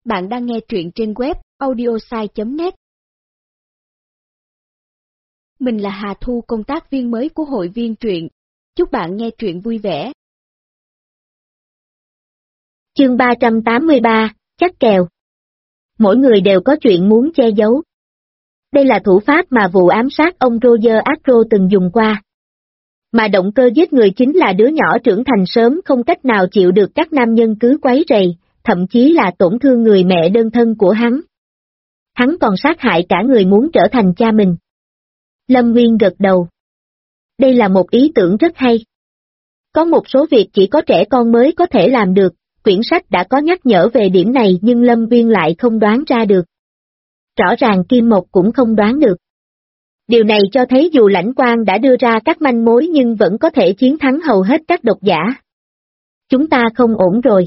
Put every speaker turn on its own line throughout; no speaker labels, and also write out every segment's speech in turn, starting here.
Bạn đang nghe truyện trên web audiosai.net. Mình là Hà Thu, công tác viên mới của hội viên truyện. Chúc bạn nghe truyện vui vẻ.
Chương 383, chắc kèo. Mỗi người đều có chuyện muốn che giấu. Đây là thủ pháp mà vụ ám sát ông Roger Astro từng dùng qua. Mà động cơ giết người chính là đứa nhỏ trưởng thành sớm không cách nào chịu được các nam nhân cứ quấy rầy, thậm chí là tổn thương người mẹ đơn thân của hắn. Hắn còn sát hại cả người muốn trở thành cha mình. Lâm Nguyên gật đầu. Đây là một ý tưởng rất hay. Có một số việc chỉ có trẻ con mới có thể làm được, quyển sách đã có nhắc nhở về điểm này nhưng Lâm Nguyên lại không đoán ra được. Rõ ràng Kim Mộc cũng không đoán được. Điều này cho thấy dù Lãnh Quang đã đưa ra các manh mối nhưng vẫn có thể chiến thắng hầu hết các độc giả. Chúng ta không ổn rồi.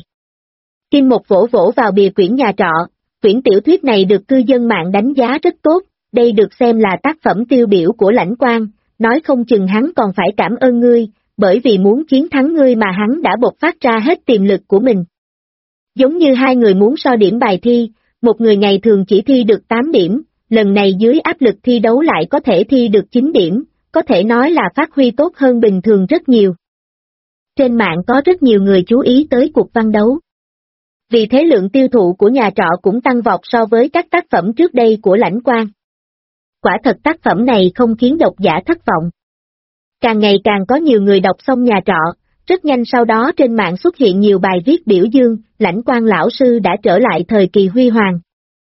Kim Mộc vỗ vỗ vào bìa quyển nhà trọ, quyển tiểu thuyết này được cư dân mạng đánh giá rất tốt, đây được xem là tác phẩm tiêu biểu của Lãnh Quang, nói không chừng hắn còn phải cảm ơn ngươi, bởi vì muốn chiến thắng ngươi mà hắn đã bộc phát ra hết tiềm lực của mình. Giống như hai người muốn so điểm bài thi, một người ngày thường chỉ thi được 8 điểm, lần này dưới áp lực thi đấu lại có thể thi được 9 điểm, có thể nói là phát huy tốt hơn bình thường rất nhiều. Trên mạng có rất nhiều người chú ý tới cuộc văn đấu. Vì thế lượng tiêu thụ của nhà trọ cũng tăng vọt so với các tác phẩm trước đây của Lãnh Quang. Quả thật tác phẩm này không khiến độc giả thất vọng. Càng ngày càng có nhiều người đọc xong nhà trọ, rất nhanh sau đó trên mạng xuất hiện nhiều bài viết biểu dương, Lãnh Quang lão sư đã trở lại thời kỳ huy hoàng.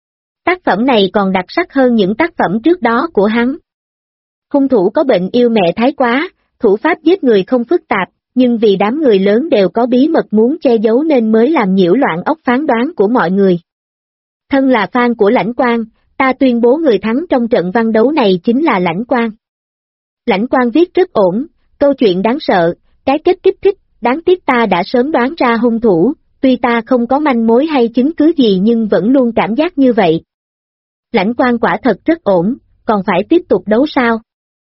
Tác phẩm này còn đặc sắc hơn những tác phẩm trước đó của hắn. Hung thủ có bệnh yêu mẹ thái quá, thủ pháp giết người không phức tạp, nhưng vì đám người lớn đều có bí mật muốn che giấu nên mới làm nhiễu loạn óc phán đoán của mọi người. Thân là fan của Lãnh Quang, ta tuyên bố người thắng trong trận văn đấu này chính là Lãnh Quang. Lãnh Quang viết rất ổn, câu chuyện đáng sợ, cái kết kích thích, đáng tiếc ta đã sớm đoán ra hung thủ, tuy ta không có manh mối hay chứng cứ gì nhưng vẫn luôn cảm giác như vậy. Lãnh Quang quả thật rất ổn, còn phải tiếp tục đấu sao?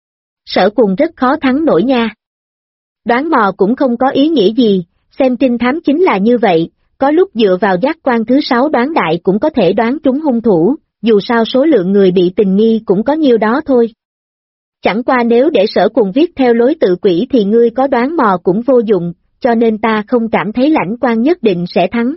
Sở Cùng rất khó thắng nổi nha. Đoán mò cũng không có ý nghĩa gì, xem trinh thám chính là như vậy, có lúc dựa vào giác quan thứ 6 đoán đại cũng có thể đoán trúng hung thủ, dù sao số lượng người bị tình nghi cũng có nhiêu đó thôi. Chẳng qua nếu để Sở Cùng viết theo lối tự quỷ thì ngươi có đoán mò cũng vô dụng, cho nên ta không cảm thấy Lãnh Quang nhất định sẽ thắng.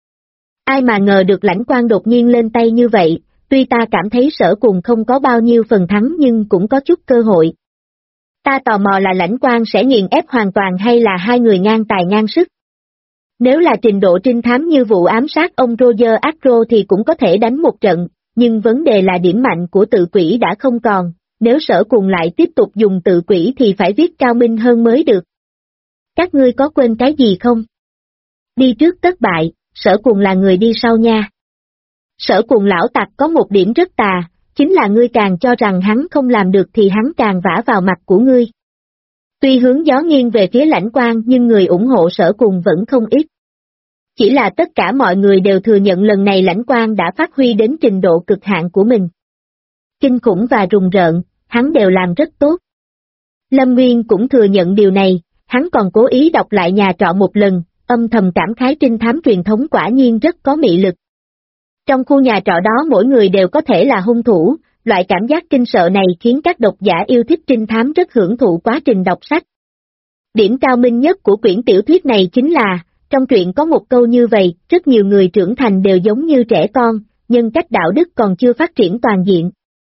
Ai mà ngờ được Lãnh Quang đột nhiên lên tay như vậy, tuy ta cảm thấy Sở Cùng không có bao nhiêu phần thắng nhưng cũng có chút cơ hội. Ta tò mò là Lãnh Quang sẽ nghiền ép hoàn toàn hay là hai người ngang tài ngang sức. Nếu là trình độ trinh thám như vụ ám sát ông Roger Astro thì cũng có thể đánh một trận, nhưng vấn đề là điểm mạnh của tự quỷ đã không còn, nếu Sở Cùng lại tiếp tục dùng tự quỷ thì phải viết cao minh hơn mới được. Các ngươi có quên cái gì không? Đi trước tất bại, Sở Cùng là người đi sau nha. Sở Cùng lão tặc có một điểm rất tà, chính là ngươi càng cho rằng hắn không làm được thì hắn càng vả vào mặt của ngươi. Tuy hướng gió nghiêng về phía Lãnh Quang nhưng người ủng hộ Sở Cùng vẫn không ít. Chỉ là tất cả mọi người đều thừa nhận lần này Lãnh Quang đã phát huy đến trình độ cực hạn của mình. Kinh khủng và rùng rợn, hắn đều làm rất tốt. Lâm Nguyên cũng thừa nhận điều này, hắn còn cố ý đọc lại nhà trọ một lần, âm thầm cảm khái trinh thám truyền thống quả nhiên rất có mị lực. Trong khu nhà trọ đó mỗi người đều có thể là hung thủ, loại cảm giác kinh sợ này khiến các độc giả yêu thích trinh thám rất hưởng thụ quá trình đọc sách. Điểm cao minh nhất của quyển tiểu thuyết này chính là, trong truyện có một câu như vậy, rất nhiều người trưởng thành đều giống như trẻ con, nhân cách đạo đức còn chưa phát triển toàn diện.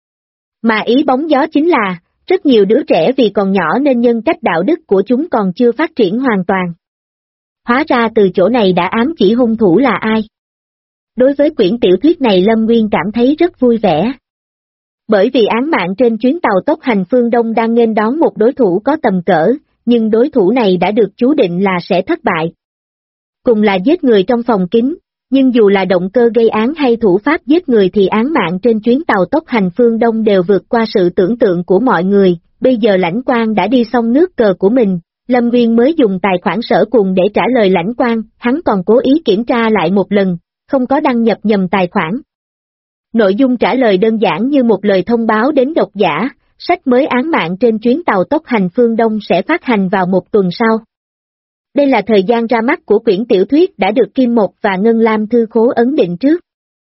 Mà ý bóng gió chính là, rất nhiều đứa trẻ vì còn nhỏ nên nhân cách đạo đức của chúng còn chưa phát triển hoàn toàn. Hóa ra từ chỗ này đã ám chỉ hung thủ là ai. Đối với quyển tiểu thuyết này Lâm Nguyên cảm thấy rất vui vẻ. Bởi vì án mạng trên chuyến tàu tốc hành phương Đông đang nghênh đón một đối thủ có tầm cỡ, nhưng đối thủ này đã được chú định là sẽ thất bại. Cùng là giết người trong phòng kín, nhưng dù là động cơ gây án hay thủ pháp giết người thì án mạng trên chuyến tàu tốc hành phương Đông đều vượt qua sự tưởng tượng của mọi người, bây giờ Lãnh Quang đã đi xong nước cờ của mình, Lâm Nguyên mới dùng tài khoản Sở Cùng để trả lời Lãnh Quang, hắn còn cố ý kiểm tra lại một lần, không có đăng nhập nhầm tài khoản. Nội dung trả lời đơn giản như một lời thông báo đến độc giả, sách mới án mạng trên chuyến tàu tốc hành phương Đông sẽ phát hành vào một tuần sau. Đây là thời gian ra mắt của quyển tiểu thuyết đã được Kim Mộc và Ngân Lam Thư Khố ấn định trước.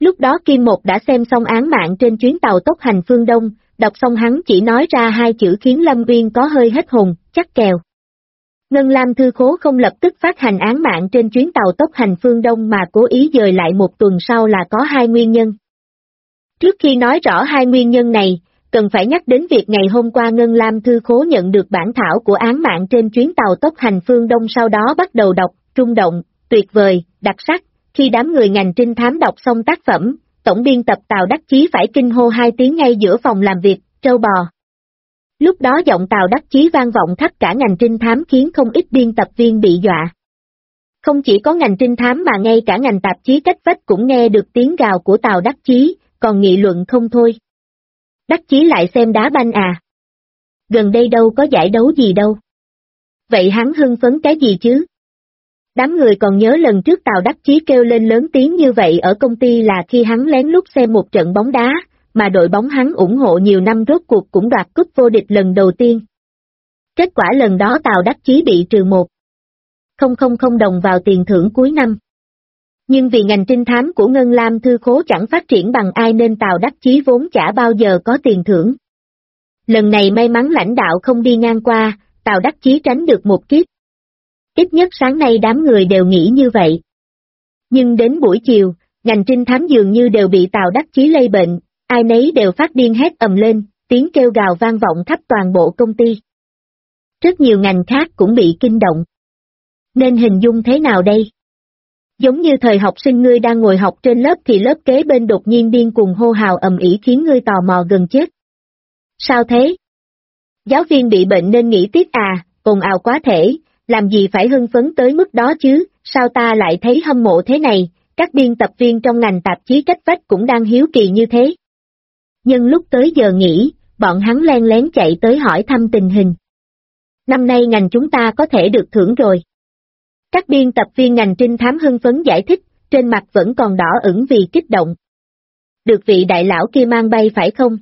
Lúc đó Kim Một đã xem xong án mạng trên chuyến tàu tốc hành phương Đông, đọc xong hắn chỉ nói ra hai chữ khiến Lâm Uyên có hơi hết hồn, chắc kèo. Ngân Lam Thư Khố không lập tức phát hành án mạng trên chuyến tàu tốc hành phương Đông mà cố ý dời lại một tuần sau là có hai nguyên nhân. Trước khi nói rõ hai nguyên nhân này, cần phải nhắc đến việc ngày hôm qua Ngân Lam Thư Khố nhận được bản thảo của án mạng trên chuyến tàu tốc hành phương Đông, sau đó bắt đầu đọc, rung động, tuyệt vời, đặc sắc. Khi đám người ngành trinh thám đọc xong tác phẩm, tổng biên tập Tào Đắc Chí phải kinh hô hai tiếng ngay giữa phòng làm việc, trâu bò. Lúc đó giọng Tào Đắc Chí vang vọng khắp cả ngành trinh thám khiến không ít biên tập viên bị dọa. Không chỉ có ngành trinh thám mà ngay cả ngành tạp chí cách vách cũng nghe được tiếng gào của Tào Đắc Chí, còn nghị luận không thôi. Đắc Chí lại xem đá banh à? Gần đây đâu có giải đấu gì đâu. Vậy hắn hưng phấn cái gì chứ? Đám người còn nhớ lần trước Tào Đắc Chí kêu lên lớn tiếng như vậy ở công ty là khi hắn lén lút xem một trận bóng đá, mà đội bóng hắn ủng hộ nhiều năm rốt cuộc cũng đoạt cúp vô địch lần đầu tiên. Kết quả lần đó Tào Đắc Chí bị trừ 1,000 đồng vào tiền thưởng cuối năm. Nhưng vì ngành trinh thám của Ngân Lam Thư Khố chẳng phát triển bằng ai nên Tào Đắc Chí vốn chả bao giờ có tiền thưởng. Lần này may mắn lãnh đạo không đi ngang qua, Tào Đắc Chí tránh được một kiếp. Ít nhất sáng nay đám người đều nghĩ như vậy. Nhưng đến buổi chiều, ngành trinh thám dường như đều bị Tào Đắc Chí lây bệnh, ai nấy đều phát điên hét ầm lên, tiếng kêu gào vang vọng khắp toàn bộ công ty. Rất nhiều ngành khác cũng bị kinh động. Nên hình dung thế nào đây? Giống như thời học sinh ngươi đang ngồi học trên lớp thì lớp kế bên đột nhiên điên cuồng hô hào ầm ĩ khiến ngươi tò mò gần chết. Sao thế? Giáo viên bị bệnh nên nghỉ tiết à, ồn ào quá thể, làm gì phải hưng phấn tới mức đó chứ, sao ta lại thấy hâm mộ thế này, các biên tập viên trong ngành tạp chí cách vách cũng đang hiếu kỳ như thế. Nhưng lúc tới giờ nghỉ, bọn hắn len lén chạy tới hỏi thăm tình hình. Năm nay ngành chúng ta có thể được thưởng rồi. Các biên tập viên ngành trinh thám hưng phấn giải thích, trên mặt vẫn còn đỏ ửng vì kích động. Được vị đại lão kia mang bay phải không?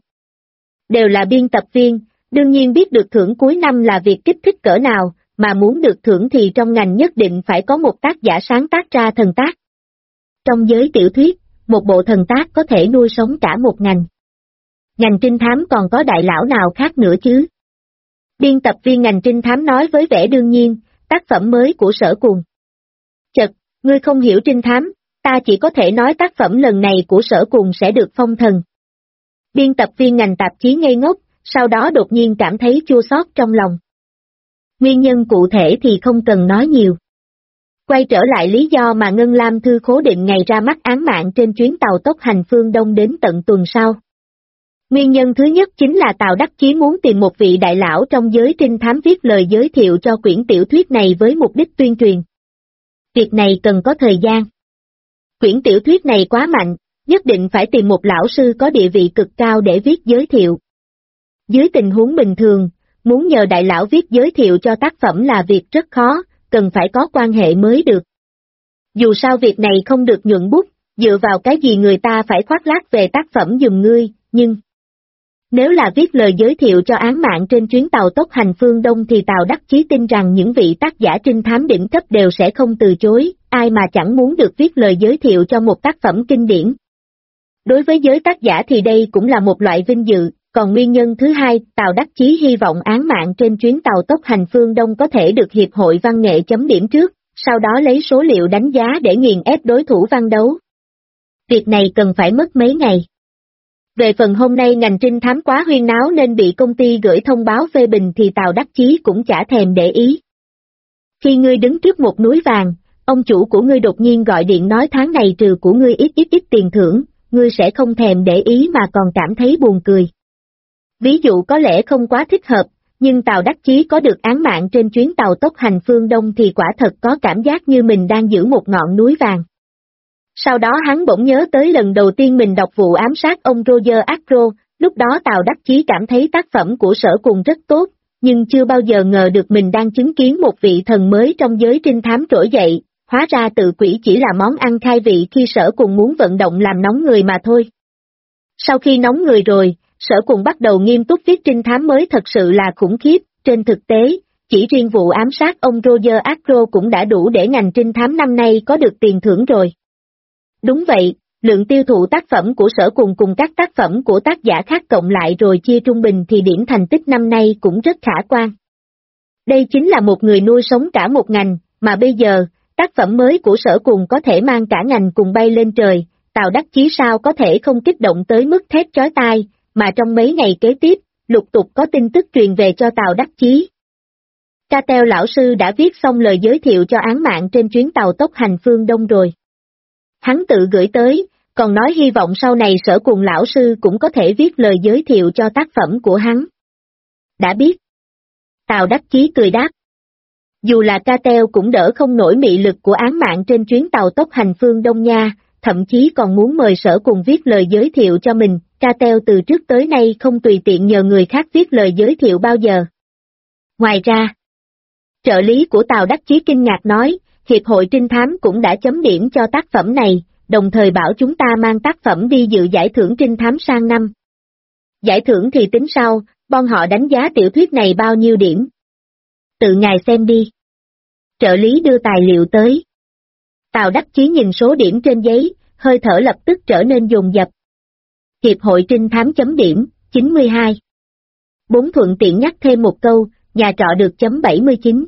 Đều là biên tập viên, đương nhiên biết được thưởng cuối năm là việc kích thích cỡ nào, mà muốn được thưởng thì trong ngành nhất định phải có một tác giả sáng tác ra thần tác. Trong giới tiểu thuyết, một bộ thần tác có thể nuôi sống cả một ngành. Ngành trinh thám còn có đại lão nào khác nữa chứ? Biên tập viên ngành trinh thám nói với vẻ đương nhiên, tác phẩm mới của Sở Cuồng. Chật, ngươi không hiểu trinh thám, ta chỉ có thể nói tác phẩm lần này của Sở Cuồng sẽ được phong thần. Biên tập viên ngành tạp chí ngây ngốc, sau đó đột nhiên cảm thấy chua xót trong lòng. Nguyên nhân cụ thể thì không cần nói nhiều. Quay trở lại lý do mà Ngân Lam Thư Khố định ngày ra mắt án mạng trên chuyến tàu tốc hành phương Đông đến tận tuần sau. Nguyên nhân thứ nhất chính là Tào Đắc Chí muốn tìm một vị đại lão trong giới trinh thám viết lời giới thiệu cho quyển tiểu thuyết này với mục đích tuyên truyền. Việc này cần có thời gian. Quyển tiểu thuyết này quá mạnh, nhất định phải tìm một lão sư có địa vị cực cao để viết giới thiệu. Dưới tình huống bình thường, muốn nhờ đại lão viết giới thiệu cho tác phẩm là việc rất khó, cần phải có quan hệ mới được. Dù sao việc này không được nhuận bút, dựa vào cái gì người ta phải khoác lác về tác phẩm giùm ngươi, nhưng nếu là viết lời giới thiệu cho án mạng trên chuyến tàu tốc hành phương Đông thì Tào Đắc Chí tin rằng những vị tác giả trinh thám đỉnh cấp đều sẽ không từ chối, ai mà chẳng muốn được viết lời giới thiệu cho một tác phẩm kinh điển. Đối với giới tác giả thì đây cũng là một loại vinh dự, còn nguyên nhân thứ hai, Tào Đắc Chí hy vọng án mạng trên chuyến tàu tốc hành phương Đông có thể được Hiệp hội Văn nghệ chấm điểm trước, sau đó lấy số liệu đánh giá để nghiền ép đối thủ văn đấu. Việc này cần phải mất mấy ngày. Về phần hôm nay ngành trinh thám quá huyên náo nên bị công ty gửi thông báo phê bình thì Tào Đắc Chí cũng chả thèm để ý. Khi ngươi đứng trước một núi vàng, ông chủ của ngươi đột nhiên gọi điện nói tháng này trừ của ngươi ít tiền thưởng, ngươi sẽ không thèm để ý mà còn cảm thấy buồn cười. Ví dụ có lẽ không quá thích hợp, nhưng Tào Đắc Chí có được án mạng trên chuyến tàu tốc hành phương Đông thì quả thật có cảm giác như mình đang giữ một ngọn núi vàng. Sau đó hắn bỗng nhớ tới lần đầu tiên mình đọc vụ ám sát ông Roger Acro, lúc đó Tào Đắc Chí cảm thấy tác phẩm của Sở Cuồng rất tốt, nhưng chưa bao giờ ngờ được mình đang chứng kiến một vị thần mới trong giới trinh thám trỗi dậy, hóa ra tự quỷ chỉ là món ăn khai vị khi Sở Cuồng muốn vận động làm nóng người mà thôi. Sau khi nóng người rồi, Sở Cuồng bắt đầu nghiêm túc viết trinh thám mới thật sự là khủng khiếp, trên thực tế, chỉ riêng vụ ám sát ông Roger Acro cũng đã đủ để ngành trinh thám năm nay có được tiền thưởng rồi. Đúng vậy, Lượng tiêu thụ tác phẩm của Sở Cùng cùng các tác phẩm của tác giả khác cộng lại rồi chia trung bình thì điểm thành tích năm nay cũng rất khả quan. Đây chính là một người nuôi sống cả một ngành, mà bây giờ, tác phẩm mới của Sở Cùng có thể mang cả ngành cùng bay lên trời, Tào Đắc Chí sao có thể không kích động tới mức thét chói tai, mà trong mấy ngày kế tiếp, lục tục có tin tức truyền về cho Tào Đắc Chí. Catel lão sư đã viết xong lời giới thiệu cho án mạng trên chuyến tàu tốc hành phương Đông rồi. Hắn tự gửi tới, còn nói hy vọng sau này Sở Cùng lão sư cũng có thể viết lời giới thiệu cho tác phẩm của hắn. Đã biết. Tào Đắc Chí cười đáp. Dù là Catel cũng đỡ không nổi mị lực của án mạng trên chuyến tàu tốc hành phương Đông nha, thậm chí còn muốn mời Sở Cùng viết lời giới thiệu cho mình, Catel từ trước tới nay không tùy tiện nhờ người khác viết lời giới thiệu bao giờ. Ngoài ra, trợ lý của Tào Đắc Chí kinh ngạc nói, Hiệp hội Trinh Thám cũng đã chấm điểm cho tác phẩm này, đồng thời bảo chúng ta mang tác phẩm đi dự giải thưởng Trinh Thám sang năm. Giải thưởng thì tính sau, bọn họ đánh giá tiểu thuyết này bao nhiêu điểm. Tự ngài xem đi. Trợ lý đưa tài liệu tới. Tào Đắc Chí nhìn số điểm trên giấy, hơi thở lập tức trở nên dồn dập. Hiệp hội Trinh Thám chấm điểm, 92. 4 thuận tiện nhắc thêm một câu, nhà trọ được chấm 79.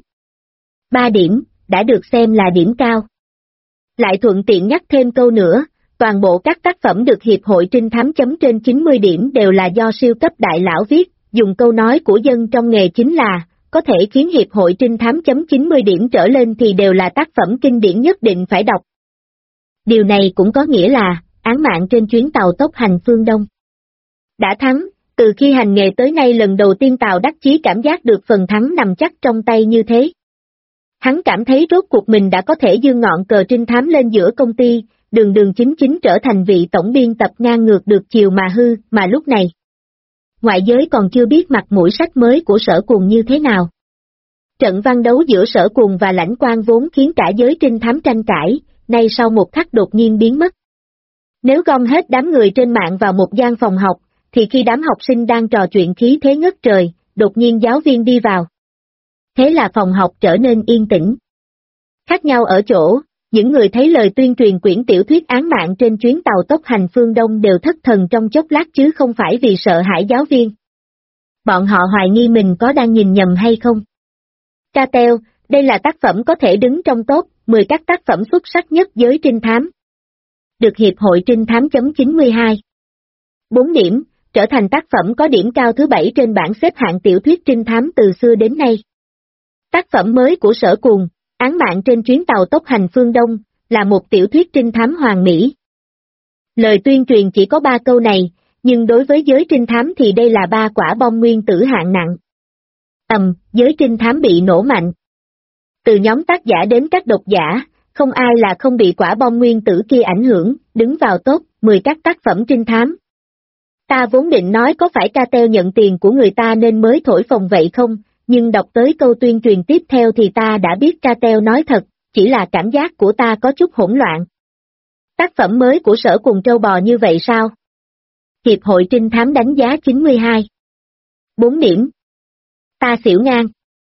3 điểm, đã được xem là điểm cao. Lại thuận tiện nhắc thêm câu nữa, toàn bộ các tác phẩm được Hiệp hội Trinh Thám chấm trên 90 điểm đều là do siêu cấp đại lão viết, dùng câu nói của dân trong nghề chính là, có thể khiến Hiệp hội Trinh Thám chấm 90 điểm trở lên thì đều là tác phẩm kinh điển nhất định phải đọc. Điều này cũng có nghĩa là, án mạng trên chuyến tàu tốc hành phương Đông đã thắng, từ khi hành nghề tới nay lần đầu tiên Tào Đắc Chí cảm giác được phần thắng nằm chắc trong tay như thế. Hắn cảm thấy rốt cuộc mình đã có thể giương ngọn cờ trinh thám lên giữa công ty, đường đường chính chính trở thành vị tổng biên tập ngang ngược được chiều mà hư, mà lúc này. Ngoại giới còn chưa biết mặt mũi sách mới của Sở Cùng như thế nào. Trận văn đấu giữa Sở Cùng và Lãnh Quang vốn khiến cả giới trinh thám tranh cãi, nay sau một khắc đột nhiên biến mất. Nếu gom hết đám người trên mạng vào một gian phòng học, thì khi đám học sinh đang trò chuyện khí thế ngất trời, đột nhiên giáo viên đi vào. Thế là phòng học trở nên yên tĩnh. Khác nhau ở chỗ, những người thấy lời tuyên truyền quyển tiểu thuyết án mạng trên chuyến tàu tốc hành phương Đông đều thất thần trong chốc lát chứ không phải vì sợ hãi giáo viên. Bọn họ hoài nghi mình có đang nhìn nhầm hay không. Catel, đây là tác phẩm có thể đứng trong top 10 các tác phẩm xuất sắc nhất giới trinh thám. Được Hiệp hội Trinh Thám chấm 92. 4 điểm, trở thành tác phẩm có điểm cao thứ 7 trên bảng xếp hạng tiểu thuyết trinh thám từ xưa đến nay. Tác phẩm mới của Sở Cùng, án mạng trên chuyến tàu tốc hành phương Đông, là một tiểu thuyết trinh thám hoàn mỹ. Lời tuyên truyền chỉ có 3 câu này, nhưng đối với giới trinh thám thì đây là 3 quả bom nguyên tử hạng nặng. Giới trinh thám bị nổ mạnh. Từ nhóm tác giả đến các độc giả, không ai là không bị quả bom nguyên tử kia ảnh hưởng, đứng vào top 10 các tác phẩm trinh thám. Ta vốn định nói có phải Catel nhận tiền của người ta nên mới thổi phồng vậy không, nhưng đọc tới câu tuyên truyền tiếp theo thì ta đã biết Catel nói thật, chỉ là cảm giác của ta có chút hỗn loạn. Tác phẩm mới của Sở Cùng trâu bò như vậy sao? Hiệp hội Trinh Thám đánh giá 92. 4 điểm. Ta xỉu ngang.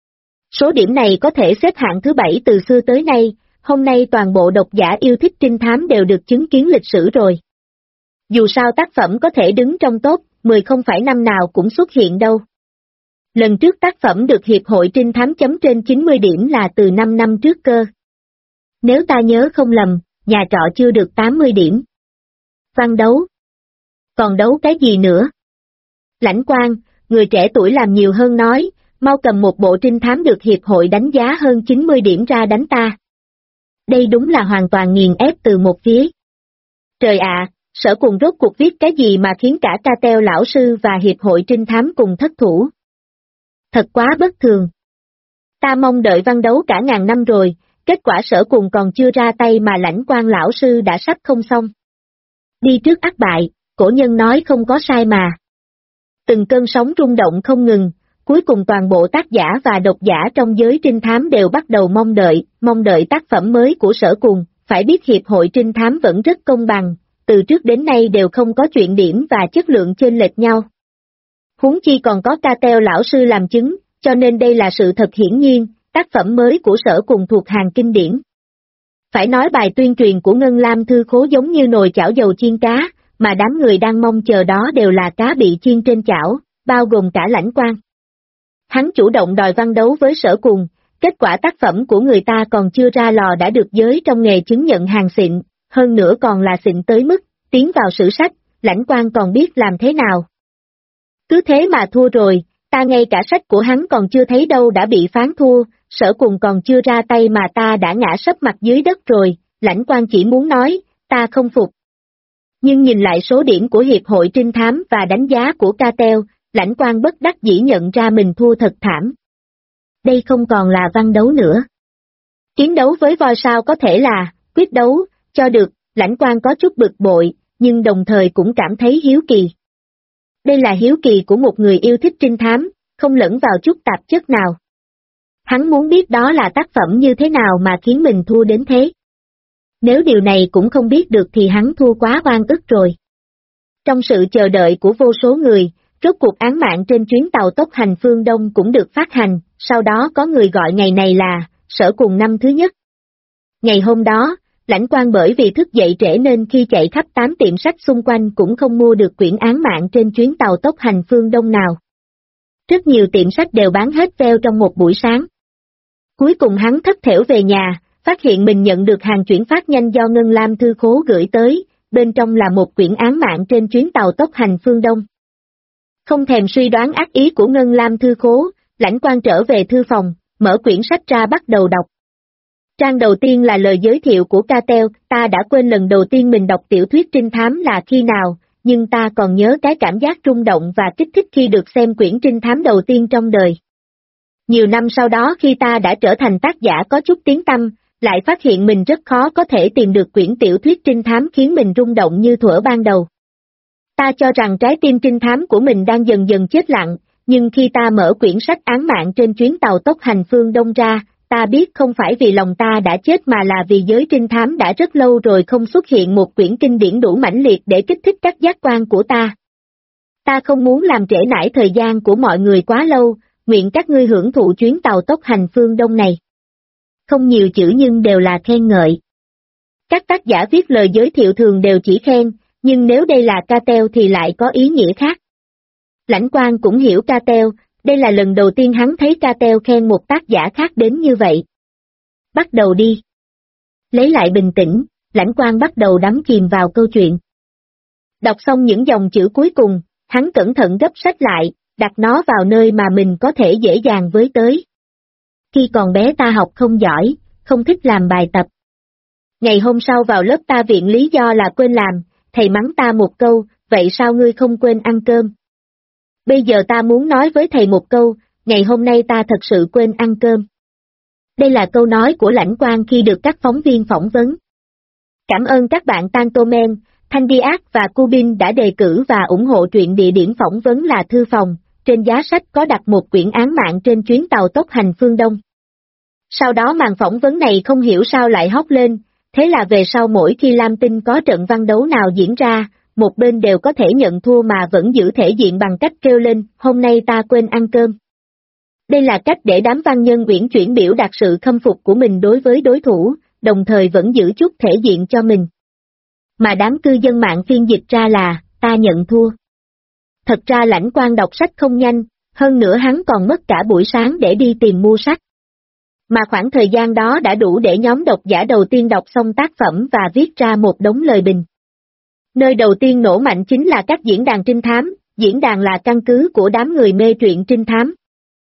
Số điểm này có thể xếp hạng thứ 7 từ xưa tới nay, hôm nay toàn bộ độc giả yêu thích trinh thám đều được chứng kiến lịch sử rồi. Dù sao tác phẩm có thể đứng trong top 10 không phải năm nào cũng xuất hiện đâu. Lần trước tác phẩm được Hiệp hội Trinh Thám chấm trên 90 điểm là từ 5 năm trước cơ. Nếu ta nhớ không lầm, nhà trọ chưa được 80 điểm. Văn đấu. Còn đấu cái gì nữa? Lãnh Quang, người trẻ tuổi làm nhiều hơn nói, mau cầm một bộ trinh thám được Hiệp hội đánh giá hơn 90 điểm ra đánh ta. Đây đúng là hoàn toàn nghiền ép từ một phía. Trời ạ, Sở Cùng rốt cuộc viết cái gì mà khiến cả Catel lão sư và Hiệp hội Trinh Thám cùng thất thủ. Thật quá bất thường. Ta mong đợi văn đấu cả ngàn năm rồi, kết quả Sở Cùng còn chưa ra tay mà Lãnh Quang lão sư đã sắp không xong. Đi trước ắt bại, cổ nhân nói không có sai mà. Từng cơn sóng rung động không ngừng, cuối cùng toàn bộ tác giả và độc giả trong giới trinh thám đều bắt đầu mong đợi tác phẩm mới của Sở Cùng, phải biết Hiệp hội Trinh Thám vẫn rất công bằng, từ trước đến nay đều không có chuyện điểm và chất lượng chênh lệch nhau. Huống chi còn có Catel lão sư làm chứng, cho nên đây là sự thật hiển nhiên, tác phẩm mới của Sở Cùng thuộc hàng kinh điển. Phải nói bài tuyên truyền của Ngân Lam Thư Khố giống như nồi chảo dầu chiên cá, mà đám người đang mong chờ đó đều là cá bị chiên trên chảo, bao gồm cả Lãnh Quang. Hắn chủ động đòi văn đấu với Sở Cùng, kết quả tác phẩm của người ta còn chưa ra lò đã được giới trong nghề chứng nhận hàng xịn, hơn nữa còn là xịn tới mức, tiến vào sử sách, Lãnh Quang còn biết làm thế nào. Cứ thế mà thua rồi, ta ngay cả sách của hắn còn chưa thấy đâu đã bị phán thua, Sở Cùng còn chưa ra tay mà ta đã ngã sấp mặt dưới đất rồi, Lãnh Quang chỉ muốn nói, ta không phục. Nhưng nhìn lại số điểm của Hiệp hội Trinh Thám và đánh giá của Catel, Lãnh Quang bất đắc dĩ nhận ra mình thua thật thảm. Đây không còn là văn đấu nữa. Chiến đấu với voi sao có thể là, quyết đấu, cho được, Lãnh Quang có chút bực bội, nhưng đồng thời cũng cảm thấy hiếu kỳ. Đây là hiếu kỳ của một người yêu thích trinh thám, không lẫn vào chút tạp chất nào. Hắn muốn biết đó là tác phẩm như thế nào mà khiến mình thua đến thế. Nếu điều này cũng không biết được thì hắn thua quá oan ức rồi. Trong sự chờ đợi của vô số người, rốt cuộc án mạng trên chuyến tàu tốc hành phương Đông cũng được phát hành, sau đó có người gọi ngày này là Sở Cùng năm thứ nhất. Ngày hôm đó, Lãnh Quang bởi vì thức dậy trễ nên khi chạy khắp 8 tiệm sách xung quanh cũng không mua được quyển án mạng trên chuyến tàu tốc hành phương Đông nào. Rất nhiều tiệm sách đều bán hết veo trong một buổi sáng. Cuối cùng hắn thất thểu về nhà, phát hiện mình nhận được hàng chuyển phát nhanh do Ngân Lam Thư Khố gửi tới, bên trong là một quyển án mạng trên chuyến tàu tốc hành phương Đông. Không thèm suy đoán ác ý của Ngân Lam Thư Khố, Lãnh Quang trở về thư phòng, mở quyển sách ra bắt đầu đọc. Trang đầu tiên là lời giới thiệu của Catel, ta đã quên lần đầu tiên mình đọc tiểu thuyết trinh thám là khi nào, nhưng ta còn nhớ cái cảm giác rung động và kích thích khi được xem quyển trinh thám đầu tiên trong đời. Nhiều năm sau đó khi ta đã trở thành tác giả có chút tiếng tăm, lại phát hiện mình rất khó có thể tìm được quyển tiểu thuyết trinh thám khiến mình rung động như thuở ban đầu. Ta cho rằng trái tim trinh thám của mình đang dần dần chết lặng, nhưng khi ta mở quyển sách án mạng trên chuyến tàu tốc hành phương Đông ra, ta biết không phải vì lòng ta đã chết mà là vì giới trinh thám đã rất lâu rồi không xuất hiện một quyển kinh điển đủ mãnh liệt để kích thích các giác quan của ta. Ta không muốn làm trễ nải thời gian của mọi người quá lâu, nguyện các ngươi hưởng thụ chuyến tàu tốc hành phương Đông này. Không nhiều chữ nhưng đều là khen ngợi. Các tác giả viết lời giới thiệu thường đều chỉ khen, nhưng nếu đây là Catel thì lại có ý nghĩa khác. Lãnh Quang cũng hiểu Catel, đây là lần đầu tiên hắn thấy Catel khen một tác giả khác đến như vậy. Bắt đầu đi. Lấy lại bình tĩnh, Lãnh Quang bắt đầu đắm chìm vào câu chuyện. Đọc xong những dòng chữ cuối cùng, hắn cẩn thận gấp sách lại, đặt nó vào nơi mà mình có thể dễ dàng với tới. Khi còn bé ta học không giỏi, không thích làm bài tập. Ngày hôm sau vào lớp ta viện lý do là quên làm, thầy mắng ta một câu, vậy sao ngươi không quên ăn cơm? Bây giờ ta muốn nói với thầy một câu, ngày hôm nay ta thật sự quên ăn cơm. Đây là câu nói của Lãnh Quang khi được các phóng viên phỏng vấn. Cảm ơn các bạn Tantomen, Thanh Diác và Cubin đã đề cử và ủng hộ truyện. Địa điểm phỏng vấn là thư phòng, trên giá sách có đặt một quyển án mạng trên chuyến tàu tốc hành phương Đông. Sau đó màn phỏng vấn này không hiểu sao lại hot lên, thế là về sau mỗi khi Lam Tinh có trận văn đấu nào diễn ra, một bên đều có thể nhận thua mà vẫn giữ thể diện bằng cách kêu lên, hôm nay ta quên ăn cơm. Đây là cách để đám văn nhân uyển chuyển biểu đạt sự khâm phục của mình đối với đối thủ, đồng thời vẫn giữ chút thể diện cho mình. Mà đám cư dân mạng phiên dịch ra là, ta nhận thua. Thật ra Lãnh Quang đọc sách không nhanh, hơn nữa hắn còn mất cả buổi sáng để đi tìm mua sách. Mà khoảng thời gian đó đã đủ để nhóm độc giả đầu tiên đọc xong tác phẩm và viết ra một đống lời bình. Nơi đầu tiên nổ mạnh chính là các diễn đàn trinh thám, diễn đàn là căn cứ của đám người mê truyện trinh thám.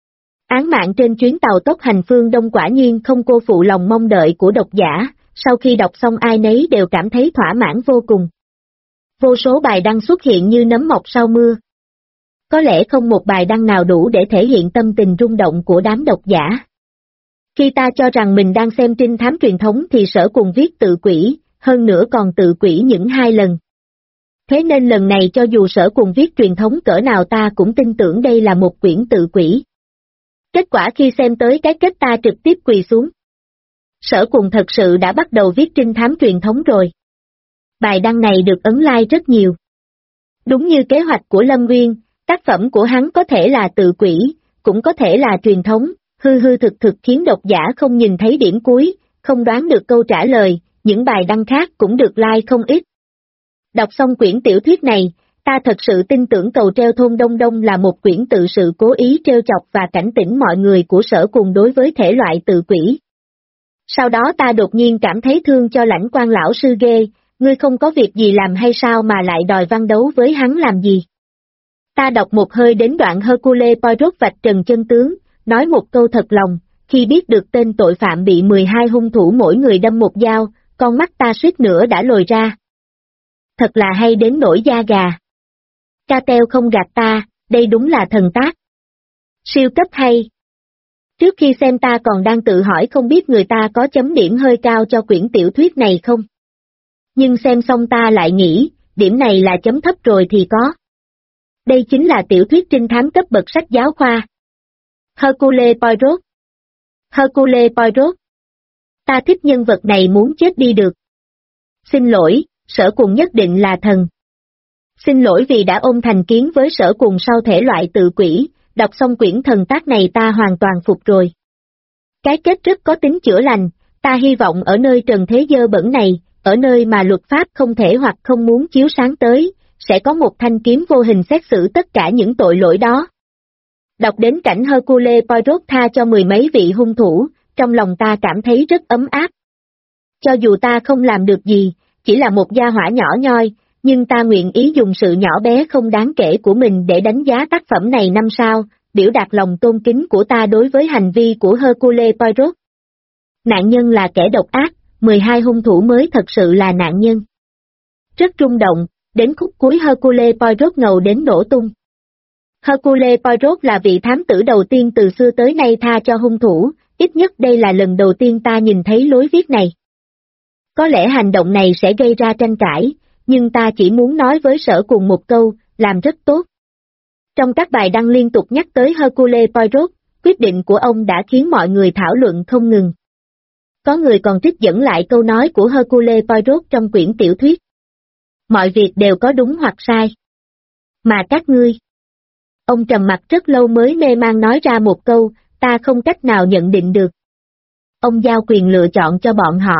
Án mạng trên chuyến tàu tốc hành phương Đông quả nhiên không cô phụ lòng mong đợi của độc giả, sau khi đọc xong ai nấy đều cảm thấy thỏa mãn vô cùng. Vô số bài đăng xuất hiện như nấm mọc sau mưa. Có lẽ không một bài đăng nào đủ để thể hiện tâm tình rung động của đám độc giả. Khi ta cho rằng mình đang xem trinh thám truyền thống thì Sở Cùng viết tự quỷ, hơn nữa còn tự quỷ những 2 lần. Thế nên lần này cho dù Sở Cùng viết truyền thống cỡ nào ta cũng tin tưởng đây là một quyển tự quỷ. Kết quả khi xem tới cái kết ta trực tiếp quỳ xuống. Sở Cùng thật sự đã bắt đầu viết trinh thám truyền thống rồi. Bài đăng này được ấn like rất nhiều. Đúng như kế hoạch của Lâm Nguyên, tác phẩm của hắn có thể là tự quỷ, cũng có thể là truyền thống, hư hư thực thực khiến độc giả không nhìn thấy điểm cuối, không đoán được câu trả lời, những bài đăng khác cũng được like không ít. Đọc xong quyển tiểu thuyết này, ta thật sự tin tưởng Cầu Treo Thôn Đông Đông là một quyển tự sự cố ý trêu chọc và cảnh tỉnh mọi người của Sở Cùng đối với thể loại tự quỷ. Sau đó ta đột nhiên cảm thấy thương cho Lãnh Quan lão sư ghê, ngươi không có việc gì làm hay sao mà lại đòi văn đấu với hắn làm gì? Ta đọc một hơi đến đoạn Hercule Poirot vạch trần chân tướng, nói một câu thật lòng, khi biết được tên tội phạm bị 12 hung thủ mỗi người đâm một dao, con mắt ta suýt nữa đã lồi ra. Thật là hay đến nổi da gà. Catel không gạt ta, đây đúng là thần tác. Siêu cấp hay. Trước khi xem ta còn đang tự hỏi không biết người ta có chấm điểm hơi cao cho quyển tiểu thuyết này không. Nhưng xem xong ta lại nghĩ, điểm này là chấm thấp rồi thì có. Đây chính là tiểu thuyết trinh thám cấp bậc sách giáo khoa. Hercule Poirot. Hercule Poirot. Ta thích nhân vật này muốn chết đi được. Xin lỗi, Sở Cùng nhất định là thần. Xin lỗi vì đã ôm thành kiến với Sở Cùng sau thể loại tự quỷ, đọc xong quyển thần tác này ta hoàn toàn phục rồi. Cái kết rất có tính chữa lành, ta hy vọng ở nơi trần thế dơ bẩn này, ở nơi mà luật pháp không thể hoặc không muốn chiếu sáng tới, sẽ có một thanh kiếm vô hình xét xử tất cả những tội lỗi đó. Đọc đến cảnh Hercule Poirot tha cho mười mấy vị hung thủ, trong lòng ta cảm thấy rất ấm áp. Cho dù ta không làm được gì, chỉ là một gia hỏa nhỏ nhoi, nhưng ta nguyện ý dùng sự nhỏ bé không đáng kể của mình để đánh giá tác phẩm này 5 sao, biểu đạt lòng tôn kính của ta đối với hành vi của Hercule Poirot. Nạn nhân là kẻ độc ác, 12 hung thủ mới thật sự là nạn nhân. Rất rung động, đến khúc cuối Hercule Poirot ngầu đến nổ tung. Hercule Poirot là vị thám tử đầu tiên từ xưa tới nay tha cho hung thủ, ít nhất đây là lần đầu tiên ta nhìn thấy lối viết này. Có lẽ hành động này sẽ gây ra tranh cãi, nhưng ta chỉ muốn nói với Sở Cùng một câu, làm rất tốt. Trong các bài đăng liên tục nhắc tới Hercule Poirot, quyết định của ông đã khiến mọi người thảo luận không ngừng. Có người còn trích dẫn lại câu nói của Hercule Poirot trong quyển tiểu thuyết. Mọi việc đều có đúng hoặc sai. Mà các ngươi. Ông trầm mặc rất lâu mới mê man nói ra một câu, ta không cách nào nhận định được. Ông giao quyền lựa chọn cho bọn họ.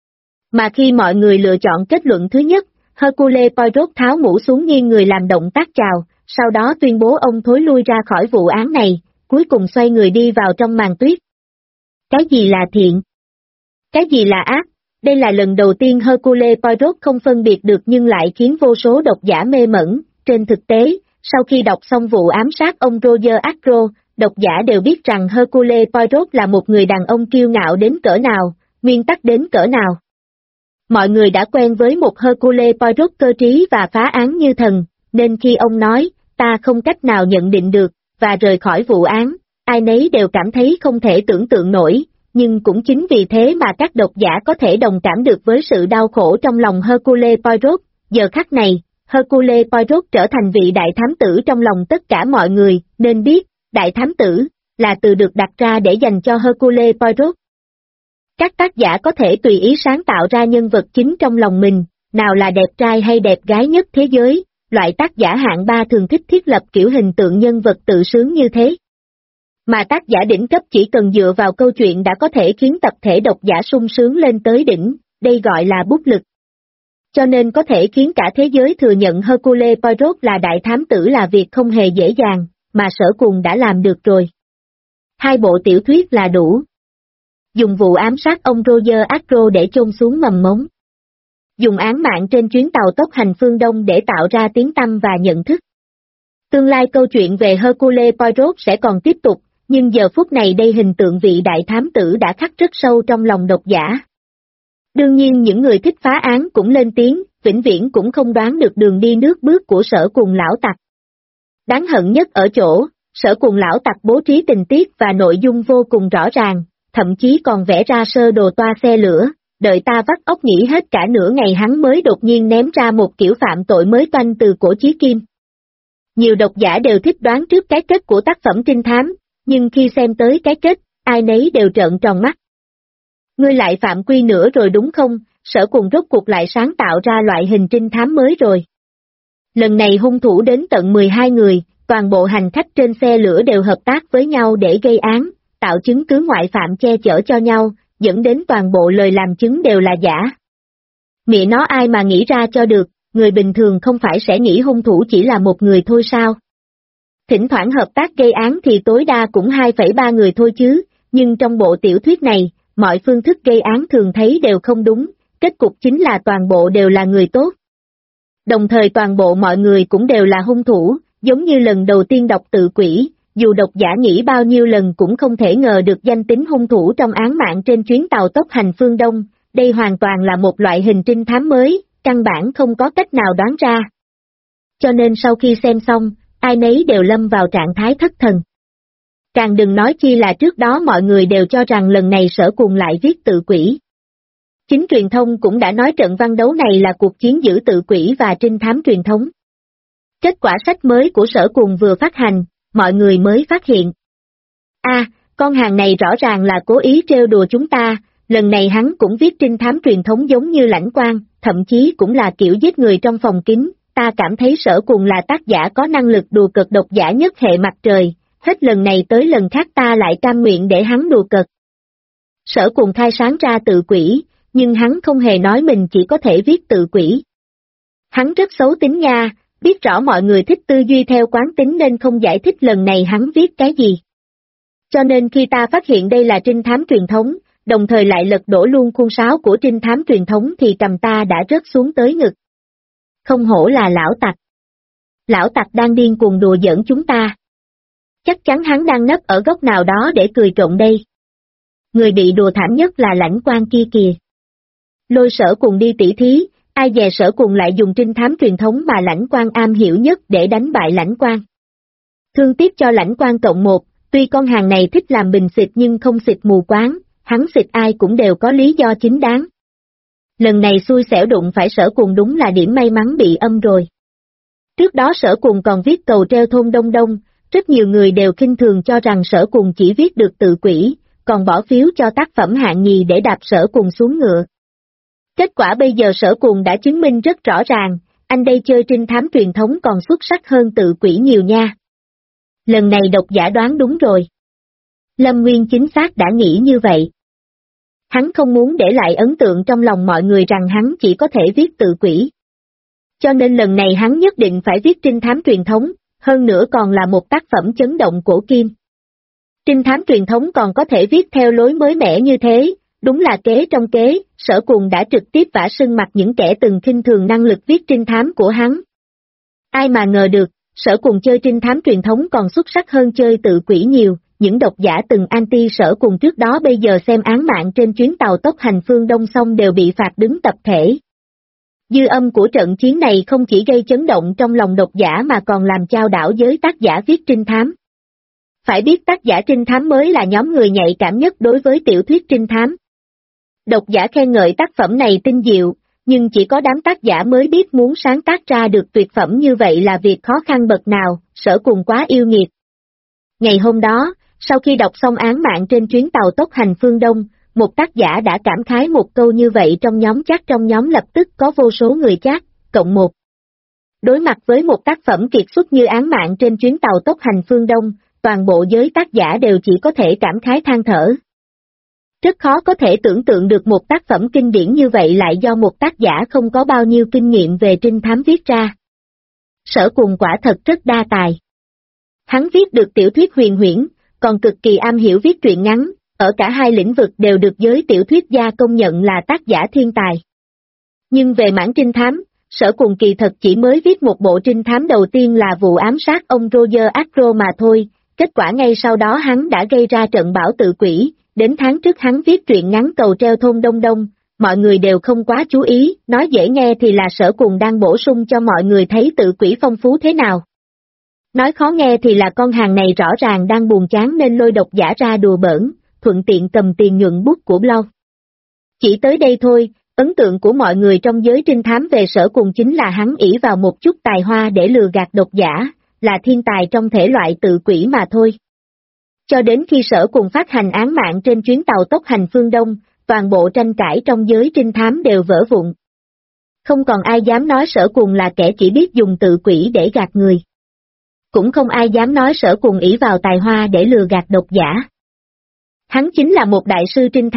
Mà khi mọi người lựa chọn kết luận thứ nhất, Hercule Poirot tháo mũ xuống nghiêng người làm động tác chào, sau đó tuyên bố ông thối lui ra khỏi vụ án này, cuối cùng xoay người đi vào trong màn tuyết. Cái gì là thiện? Cái gì là ác? Đây là lần đầu tiên Hercule Poirot không phân biệt được nhưng lại khiến vô số độc giả mê mẩn. Trên thực tế, sau khi đọc xong vụ ám sát ông Roger Ackroyd, độc giả đều biết rằng Hercule Poirot là một người đàn ông kiêu ngạo đến cỡ nào, nguyên tắc đến cỡ nào. Mọi người đã quen với một Hercule Poirot cơ trí và phá án như thần, nên khi ông nói, ta không cách nào nhận định được, và rời khỏi vụ án, ai nấy đều cảm thấy không thể tưởng tượng nổi, nhưng cũng chính vì thế mà các độc giả có thể đồng cảm được với sự đau khổ trong lòng Hercule Poirot. Giờ khắc này, Hercule Poirot trở thành vị đại thám tử trong lòng tất cả mọi người, nên biết, đại thám tử, là từ được đặt ra để dành cho Hercule Poirot. Các tác giả có thể tùy ý sáng tạo ra nhân vật chính trong lòng mình, nào là đẹp trai hay đẹp gái nhất thế giới, loại tác giả hạng 3 thường thích thiết lập kiểu hình tượng nhân vật tự sướng như thế. Mà tác giả đỉnh cấp chỉ cần dựa vào câu chuyện đã có thể khiến tập thể độc giả sung sướng lên tới đỉnh, đây gọi là bút lực. Cho nên có thể khiến cả thế giới thừa nhận Hercule Poirot là đại thám tử là việc không hề dễ dàng, mà Sở Cùng đã làm được rồi. 2 bộ tiểu thuyết là đủ. Dùng vụ ám sát ông Roger Ackroyd để chôn xuống mầm mống. Dùng án mạng trên chuyến tàu tốc hành phương Đông để tạo ra tiếng tăm và nhận thức. Tương lai câu chuyện về Hercule Poirot sẽ còn tiếp tục, nhưng giờ phút này đây hình tượng vị đại thám tử đã khắc rất sâu trong lòng độc giả. Đương nhiên những người thích phá án cũng lên tiếng, vĩnh viễn cũng không đoán được đường đi nước bước của Sở Cùng lão tặc. Đáng hận nhất ở chỗ, Sở Cùng lão tặc bố trí tình tiết và nội dung vô cùng rõ ràng, thậm chí còn vẽ ra sơ đồ toa xe lửa, đợi ta vắt óc nghĩ hết cả nửa ngày hắn mới đột nhiên ném ra một kiểu phạm tội mới toanh từ cổ chí kim. Nhiều độc giả đều thích đoán trước cái kết của tác phẩm trinh thám, nhưng khi xem tới cái kết, ai nấy đều trợn tròn mắt. Ngươi lại phạm quy nữa rồi đúng không? Sở Cùng rốt cuộc lại sáng tạo ra loại hình trinh thám mới rồi. Lần này hung thủ đến tận 12 người, toàn bộ hành khách trên xe lửa đều hợp tác với nhau để gây án, tạo chứng cứ ngoại phạm che chở cho nhau, dẫn đến toàn bộ lời làm chứng đều là giả. Mẹ nó ai mà nghĩ ra cho được, người bình thường không phải sẽ nghĩ hung thủ chỉ là một người thôi sao? Thỉnh thoảng hợp tác gây án thì tối đa cũng 2,3 người thôi chứ, nhưng trong bộ tiểu thuyết này, mọi phương thức gây án thường thấy đều không đúng, kết cục chính là toàn bộ đều là người tốt. Đồng thời toàn bộ mọi người cũng đều là hung thủ, giống như lần đầu tiên đọc Tự Quỷ, dù độc giả nghĩ bao nhiêu lần cũng không thể ngờ được danh tính hung thủ trong án mạng trên chuyến tàu tốc hành phương Đông, đây hoàn toàn là một loại hình trinh thám mới, căn bản không có cách nào đoán ra. Cho nên sau khi xem xong, ai nấy đều lâm vào trạng thái thất thần. Càng đừng nói chi là trước đó mọi người đều cho rằng lần này Sở Cùng lại viết Tự Quỷ. Chính truyền thông cũng đã nói trận văn đấu này là cuộc chiến giữa tự quỷ và trinh thám truyền thống. Kết quả sách mới của Sở Cùng vừa phát hành, mọi người mới phát hiện. Con hàng này rõ ràng là cố ý trêu đùa chúng ta, lần này hắn cũng viết trinh thám truyền thống giống như Lãnh Quang, thậm chí cũng là kiểu giết người trong phòng kín, ta cảm thấy Sở Cùng là tác giả có năng lực đùa cợt độc giả nhất hệ mặt trời, hết lần này tới lần khác ta lại cam nguyện để hắn đùa cợt. Sở Cùng khai sáng ra Tự Quỷ, nhưng hắn không hề nói mình chỉ có thể viết tự quỷ. Hắn rất xấu tính nha, biết rõ mọi người thích tư duy theo quán tính nên không giải thích lần này hắn viết cái gì. Cho nên khi ta phát hiện đây là trinh thám truyền thống, đồng thời lại lật đổ luôn khuôn sáo của trinh thám truyền thống thì cầm ta đã rớt xuống tới ngực. Không hổ là lão tặc. Lão tặc đang điên cuồng đùa giỡn chúng ta. Chắc chắn hắn đang nấp ở góc nào đó để cười trộn đây. Người bị đùa thảm nhất là Lãnh Quang kia kìa. Lôi Sở Cùng đi tỉ thí, ai dè Sở Cùng lại dùng trinh thám truyền thống mà Lãnh Quang am hiểu nhất để đánh bại Lãnh Quang. Thương tiếc cho Lãnh Quang cộng 1, tuy con hàng này thích làm bình xịt nhưng không xịt mù quáng, hắn xịt ai cũng đều có lý do chính đáng. Lần này xui xẻo đụng phải Sở Cùng đúng là điểm may mắn bị âm rồi. Trước đó Sở Cùng còn viết Cầu Treo thôn Đông Đông, rất nhiều người đều khinh thường cho rằng Sở Cùng chỉ viết được tự quỷ, còn bỏ phiếu cho tác phẩm hạng nhì để đạp Sở Cùng xuống ngựa. Kết quả bây giờ Sở Cùng đã chứng minh rất rõ ràng, anh đây chơi trinh thám truyền thống còn xuất sắc hơn tự quỷ nhiều nha. Lần này độc giả đoán đúng rồi. Lâm Nguyên chính xác đã nghĩ như vậy. Hắn không muốn để lại ấn tượng trong lòng mọi người rằng hắn chỉ có thể viết tự quỷ. Cho nên lần này hắn nhất định phải viết trinh thám truyền thống, hơn nữa còn là một tác phẩm chấn động cổ kim. Trinh thám truyền thống còn có thể viết theo lối mới mẻ như thế, đúng là kế trong kế, Sở Cùng đã trực tiếp vả sưng mặt những kẻ từng khinh thường năng lực viết trinh thám của hắn. Ai mà ngờ được, Sở Cùng chơi trinh thám truyền thống còn xuất sắc hơn chơi tự quỷ nhiều, những độc giả từng anti Sở Cùng trước đó bây giờ xem án mạng trên chuyến tàu tốc hành phương Đông xong đều bị phạt đứng tập thể. Dư âm của trận chiến này không chỉ gây chấn động trong lòng độc giả mà còn làm chao đảo giới tác giả viết trinh thám. Phải biết tác giả trinh thám mới là nhóm người nhạy cảm nhất đối với tiểu thuyết trinh thám. Độc giả khen ngợi tác phẩm này tinh diệu, nhưng chỉ có đám tác giả mới biết muốn sáng tác ra được tuyệt phẩm như vậy là việc khó khăn bậc nào, Sở Cùng quá yêu nghiệt. Ngày hôm đó, sau khi đọc xong án mạng trên chuyến tàu tốc hành phương Đông, một tác giả đã cảm khái một câu như vậy trong nhóm chat, trong nhóm lập tức có vô số người chat, cộng 1. Đối mặt với một tác phẩm kiệt xuất như án mạng trên chuyến tàu tốc hành phương Đông, toàn bộ giới tác giả đều chỉ có thể cảm khái than thở. Rất khó có thể tưởng tượng được một tác phẩm kinh điển như vậy lại do một tác giả không có bao nhiêu kinh nghiệm về trinh thám viết ra. Sở Cùng quả thật rất đa tài. Hắn viết được tiểu thuyết huyền huyễn, còn cực kỳ am hiểu viết truyện ngắn, ở cả hai lĩnh vực đều được giới tiểu thuyết gia công nhận là tác giả thiên tài. Nhưng về mảng trinh thám, Sở Cùng kỳ thật chỉ mới viết một bộ trinh thám đầu tiên là vụ ám sát ông Roger Acro mà thôi, kết quả ngay sau đó hắn đã gây ra trận bão tự quỷ, đến tháng trước hắn viết truyện ngắn Cầu Treo thôn Đông Đông, mọi người đều không quá chú ý, nói dễ nghe thì là Sở Cùng đang bổ sung cho mọi người thấy tự quỷ phong phú thế nào. Nói khó nghe thì là con hàng này rõ ràng đang buồn chán nên lôi độc giả ra đùa bỡn, thuận tiện cầm tiền nhuận bút của blog. Chỉ tới đây thôi, ấn tượng của mọi người trong giới trinh thám về Sở Cùng chính là hắn ỷ vào một chút tài hoa để lừa gạt độc giả, là thiên tài trong thể loại tự quỷ mà thôi. Cho đến khi Sở Cùng phát hành án mạng trên chuyến tàu tốc hành phương Đông, toàn bộ tranh cãi trong giới trinh thám đều vỡ vụn. Không còn ai dám nói Sở Cùng là kẻ chỉ biết dùng tự quỷ để gạt người. Cũng không ai dám nói Sở Cùng ỷ vào tài hoa để lừa gạt độc giả. Hắn chính là một đại sư trinh thám,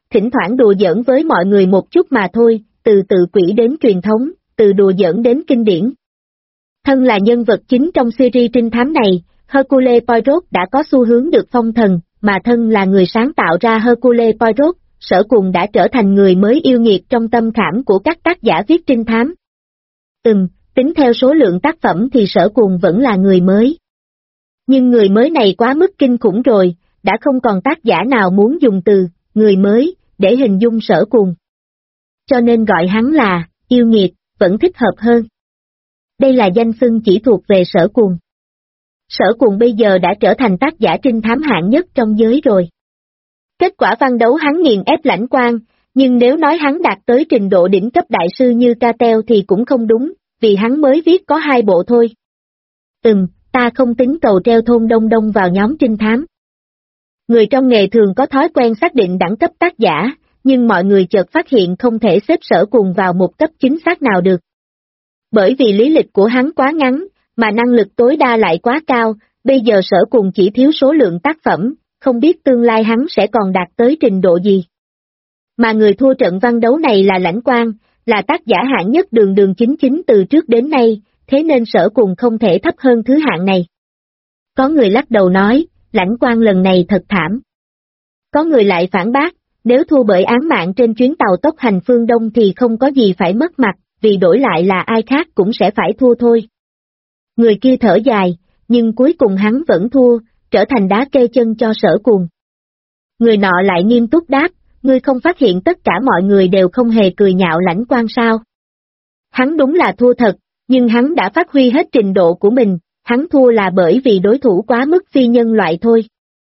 thỉnh thoảng đùa giỡn với mọi người một chút mà thôi, từ tự quỷ đến truyền thống, từ đùa giỡn đến kinh điển. Thân là nhân vật chính trong series trinh thám này, Hercule Poirot đã có xu hướng được phong thần, mà thân là người sáng tạo ra Hercule Poirot, Sở Cùng đã trở thành người mới yêu nghiệt trong tâm khảm của các tác giả viết trinh thám. Tính theo số lượng tác phẩm thì Sở Cùng vẫn là người mới. Nhưng người mới này quá mức kinh khủng rồi, đã không còn tác giả nào muốn dùng từ người mới để hình dung Sở Cùng. Cho nên gọi hắn là yêu nghiệt vẫn thích hợp hơn. Đây là danh xưng chỉ thuộc về Sở Cùng. Sở Cùng bây giờ đã trở thành tác giả trinh thám hạng nhất trong giới rồi. Kết quả văn đấu hắn nghiền ép Lãnh Quang, nhưng nếu nói hắn đạt tới trình độ đỉnh cấp đại sư như Cattell thì cũng không đúng, vì hắn mới viết có 2 bộ thôi. Ta không tính cầu treo thôn Đông Đông vào nhóm trinh thám. Người trong nghề thường có thói quen xác định đẳng cấp tác giả, nhưng mọi người chợt phát hiện không thể xếp Sở Cùng vào một cấp chính xác nào được. Bởi vì lý lịch của hắn quá ngắn, mà năng lực tối đa lại quá cao, bây giờ Sở Cùng chỉ thiếu số lượng tác phẩm, không biết tương lai hắn sẽ còn đạt tới trình độ gì. Mà người thua trận văn đấu này là Lãnh Quang, là tác giả hạng nhất đường đường chính chính từ trước đến nay, thế nên Sở Cùng không thể thấp hơn thứ hạng này. Có người lắc đầu nói, Lãnh Quang lần này thật thảm. Có người lại phản bác, nếu thua bởi án mạng trên chuyến tàu tốc hành phương Đông thì không có gì phải mất mặt, vì đổi lại là ai khác cũng sẽ phải thua thôi. Người kia thở dài, nhưng cuối cùng hắn vẫn thua, trở thành đá kê chân cho Sở Cùng. Người nọ lại nghiêm túc đáp, ngươi không phát hiện tất cả mọi người đều không hề cười nhạo Lãnh Quang sao? Hắn đúng là thua thật, nhưng hắn đã phát huy hết trình độ của mình, hắn thua là bởi vì đối thủ quá mức phi nhân loại thôi.